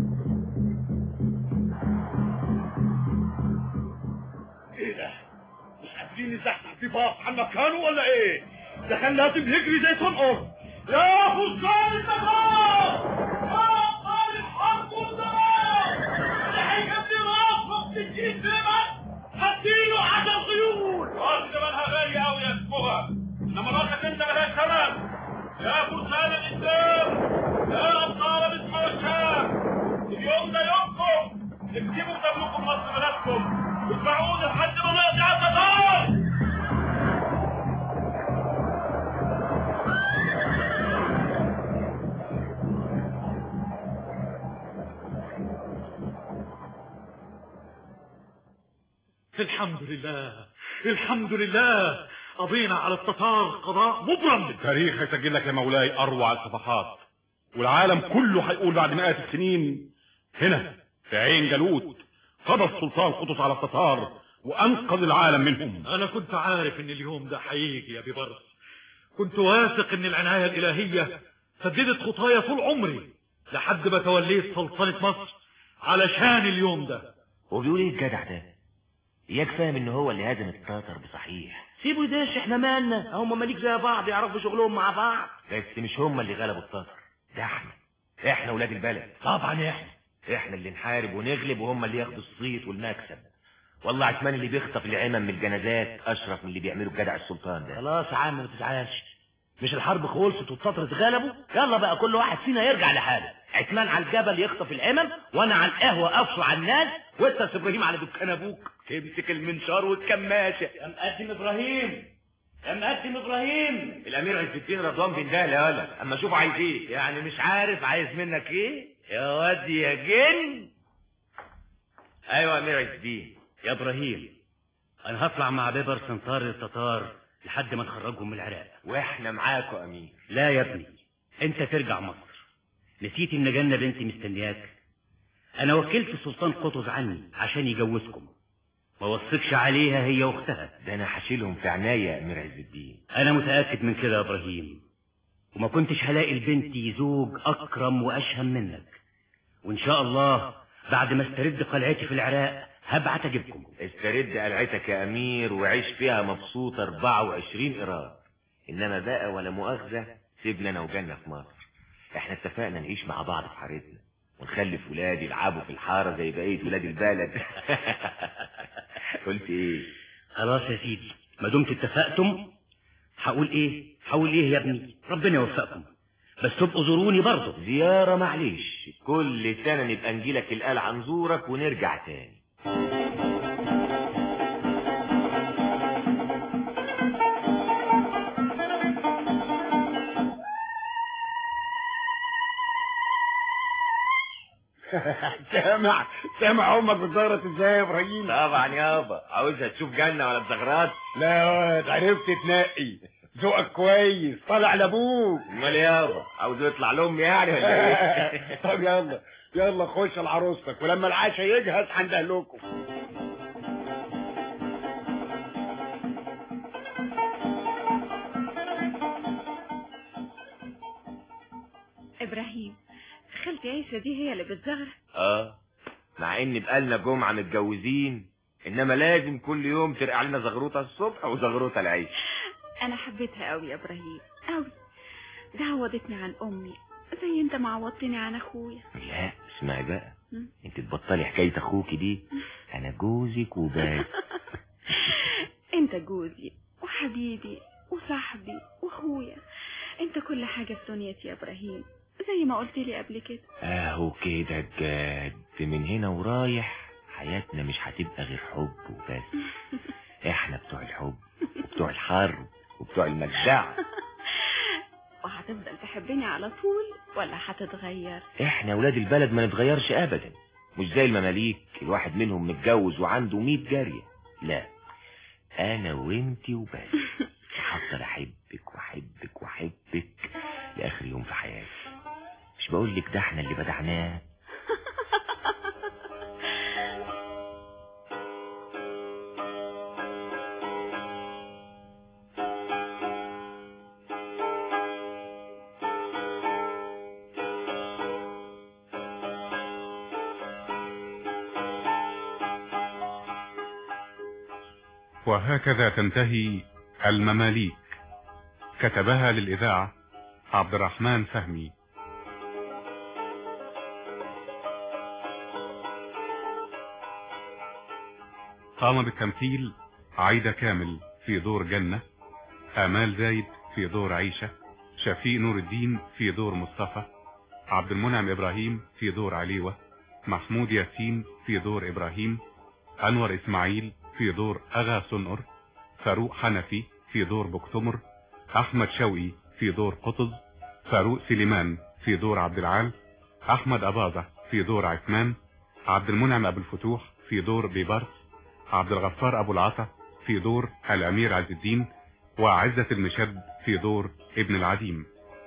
ايه ده؟ مش قادرين نزحزح في باص عن مكانه ولا ايه؟ ده كان لازم يجري زي صنعر. يا فرسان التتار! يا ابطال الحرب والدمار! اللي هيقدم راسه بالسكين في البلد هديله 10 خيول. راس زمانها غالي قوي يا اسمها، انما راسك انت ملهاش ثمن. يا فرسان الاسلام، يا ابطال مصر والشام، اليوم ده يومكم. اكتبوا كتابكم مصر بلدكم واسمعوني لحد ما نقضي على التتار. الحمد لله، الحمد لله، قضينا على التتار قضاء مبرم. التاريخ هيسجل لك يا مولاي اروع الصفحات، والعالم كله هيقول بعد مئات السنين هنا في عين جالوت قضى السلطان قطز على التتار وانقذ العالم منهم. انا كنت عارف ان اليوم ده هيجي يا ببرس، كنت واثق ان العناية الالهية سددت خطايا طول عمري لحد ما توليت سلطنة مصر علشان اليوم ده. هو بيقول ايه الجدع ده؟ اياك فاهم ان هو اللي هزم التتار بصحيح. سيبوا يداش، احنا مالنا، هم مليك زي بعض يعرفوا شغلهم مع بعض. بس مش هم اللي غلبوا التتار، ده احنا ولاد البلد. طبعا احنا اللي نحارب ونغلب وهم اللي ياخدوا الصيت والمكسب. والله عثمان اللي بيخطف العمم من الجنازات اشرف من اللي بيعمله الجدع السلطان ده. خلاص يا عم ما تزعلش، مش الحرب خلصت والتتار اتغلبوا؟ يلا بقى كل واحد فينا يرجع لحاله. عثمان على الجبل يخطف العمم، وانا على القهوه افصل على الناس، وانت يا ابراهيم على دكان ابوك تمسك المنشار والكماشه. يا مقدم ابراهيم، يا مقدم ابراهيم. الامير عز الدين رضوان بن دهل يا ولد، اما اشوف عايز ايه. يعني مش عارف عايز منك ايه يا واد يا جن؟ ايوه يا امير عز الدين. يا ابراهيم، انا هطلع مع بيبر سنطار التتار لحد ما نخرجهم من العراق. واحنا معاكوا يا امير. لا يا ابني، انت ترجع مصر. نسيت ان جنة بنتي مستنياك؟ انا وكلت السلطان قطز عني عشان يجوزكم، ما وثقش عليها هي واختها. ده انا هشيلهم في عناية يا امير عز الدين. انا متأكد من كده يا ابراهيم، وما كنتش هلاقي لبنتي زوج اكرم واشهم منك. وان شاء الله بعد ما استرد قلعتي في العراق هبعت اجيبكم. استرد قلعتك يا امير وعيش فيها مبسوط 24 قرار. انما بقى ولا مؤاخذة سيبنا انا وجنة في مصر. احنا اتفقنا نعيش مع بعض في حارتنا ونخلف ولاد يلعبوا في الحارة زي بقية ولاد البلد. قلت ايه؟ خلاص يا سيدي، ما دمت اتفقتم. هقول ايه يا ابني؟ ربنا يوفقكم، بس تبقوا زوروني برضه. زيارة معلش، كل سنة نبقى نجيلك القلعة نزورك ونرجع تاني. سامع امك بتزغرط ازاي يا ابراهيم؟ طبعا يابا، عاوزها تشوف جنة ولا تزغرط؟ لا يا واد، عرفت تنقي، ذوقك كويس، طالع لابوك. امال يابا عاوزه يطلع لامي يعني ولا ايه؟ طب يلا خش لعروستك، ولما العشاء يجهز هندهلكم. ابراهيم، خالتي عيسى دي هي اللي بتزغرط؟ مع ان بقالنا جمعة متجوزين، انما لازم كل يوم ترقع لنا زغروطة الصبح وزغروطة العيش. انا حبيتها قوي يا ابراهيم قوي، ده عوضتني عن امي زي انت ما عوضتني عن اخويا. لا اسمعي بقى، انت تبطلي حكاية اخوكي دي، انا جوزك وبس. انت جوزي وحبيبي وصاحبي واخويا، انت كل حاجة في دنيتي يا ابراهيم، زي ما قلت لي قبل كده. اهو كده بجد، من هنا ورايح حياتنا مش هتبقى غير حب وبس. احنا بتوع الحب وبتوع الحرب وبتوع المجدعة. وهتفضل تحبني على طول ولا هتتغير؟ احنا ولاد البلد ما نتغيرش ابدا، مش زي المماليك الواحد منهم متجوز وعنده 100 جارية. لا، انا وانتي وبس. هفضل احبك واحبك واحبك لاخر يوم في حياتي. مش بقول لك ده احنا اللي بدعناه. وهكذا تنتهي المماليك. كتبها للإذاعة عبد الرحمن فهمي. قام بالتمثيل عايدة كامل في دور جنة، آمال زايد في دور عيشة، شفيق نور الدين في دور مصطفى، عبد المنعم إبراهيم في دور عليوة، محمود ياسين في دور إبراهيم، أنور إسماعيل في دور أغا صنقر، فاروق حنفي في دور بكتمر، أحمد شوقي في دور قطز، فاروق سليمان في دور عبد العال، أحمد أباظة في دور عثمان، عبد المنعم أبو الفتوح في دور بيبرس، عبد الغفار أبو العطا في دور الأمير عز الدين، وعزة المشد في دور ابن العديم.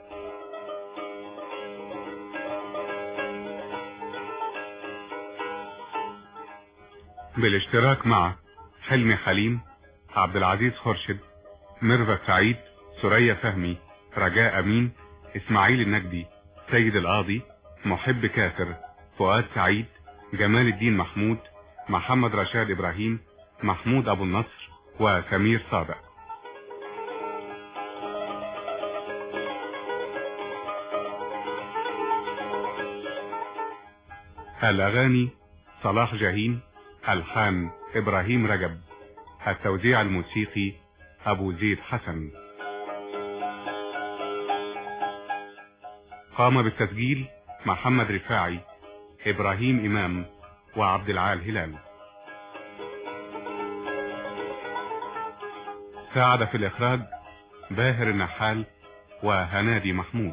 بالاشتراك مع حلمي حليم، عبد العزيز خرشد، ميرفت سعيد، سوريا فهمي، رجاء أمين، إسماعيل النجدي، سيد القاضي، محب كافر، فؤاد سعيد، جمال الدين محمود، محمد رشاد إبراهيم، محمود أبو النصر، وسمير صادق. الأغاني صلاح جاهين، ألحان إبراهيم رجب، التوزيع الموسيقي أبو زيد حسن. قام بالتسجيل محمد رفاعي، إبراهيم إمام، وعبد العال هلال. ساعد في الإخراج باهر النحال وهنادي محمود.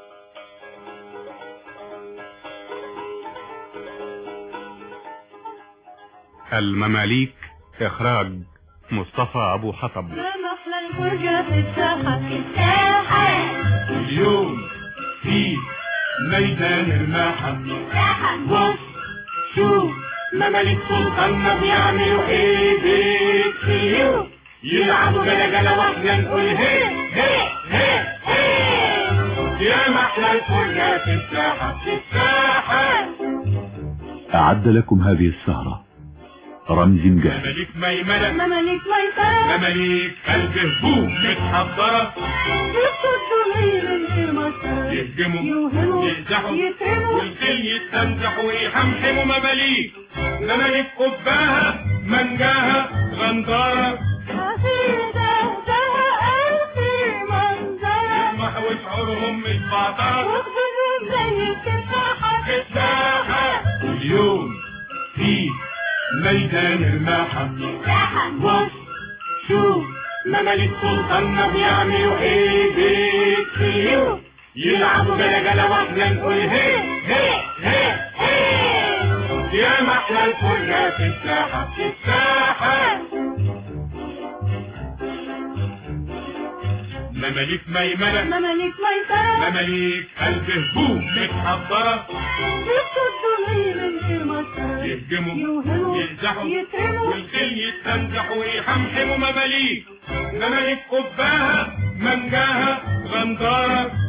المماليك، إخراج مصطفى أبو حطب. ما محلى الفرجة في الساحة، في الساحة اليوم في ميدان الماحة، بص شوف مماليك سلطاننا بيعملوا ايه بيك اليوم، يلعبوا جلجلة واحنا نقول هي هي هي هي. يا محلى الفرجة في الساحة، في الساحة. أعد لكم هذه السهرة رمزي مجاهد. مماليك ميمنة، مماليك ميسرة، مماليك قلب هبوب متحضرة، يصدوا من غير مسطرة، يهجموا يوهموا يزحوا يتهموا، والكل يتمزحوا ويحمحموا. مماليك مماليك قباها منجاها غندارة، حفيدة دها ألف منظرة، يسمح وشعورهم متبعترة، واخدهم زي التفاحة في الساحة. اليوم في ميدان الماحة، بص شوف مماليك سلطاننا بيعملوا ايه بيك اليوم، يلعبوا جلجلة واحنا نقول هي هي هي هي. يا محلى الفرجة في الساحة، في الساحة. مماليك ميمنة، مماليك ميسرة، مماليك قلب هبوب متحضرة، يصدوا من غير مسطرة، يهجموا يوهموا يزحوا يتهموا، والكل يتمزحوا ويحمحموا. مماليك مماليك قباها منجاها غندارة،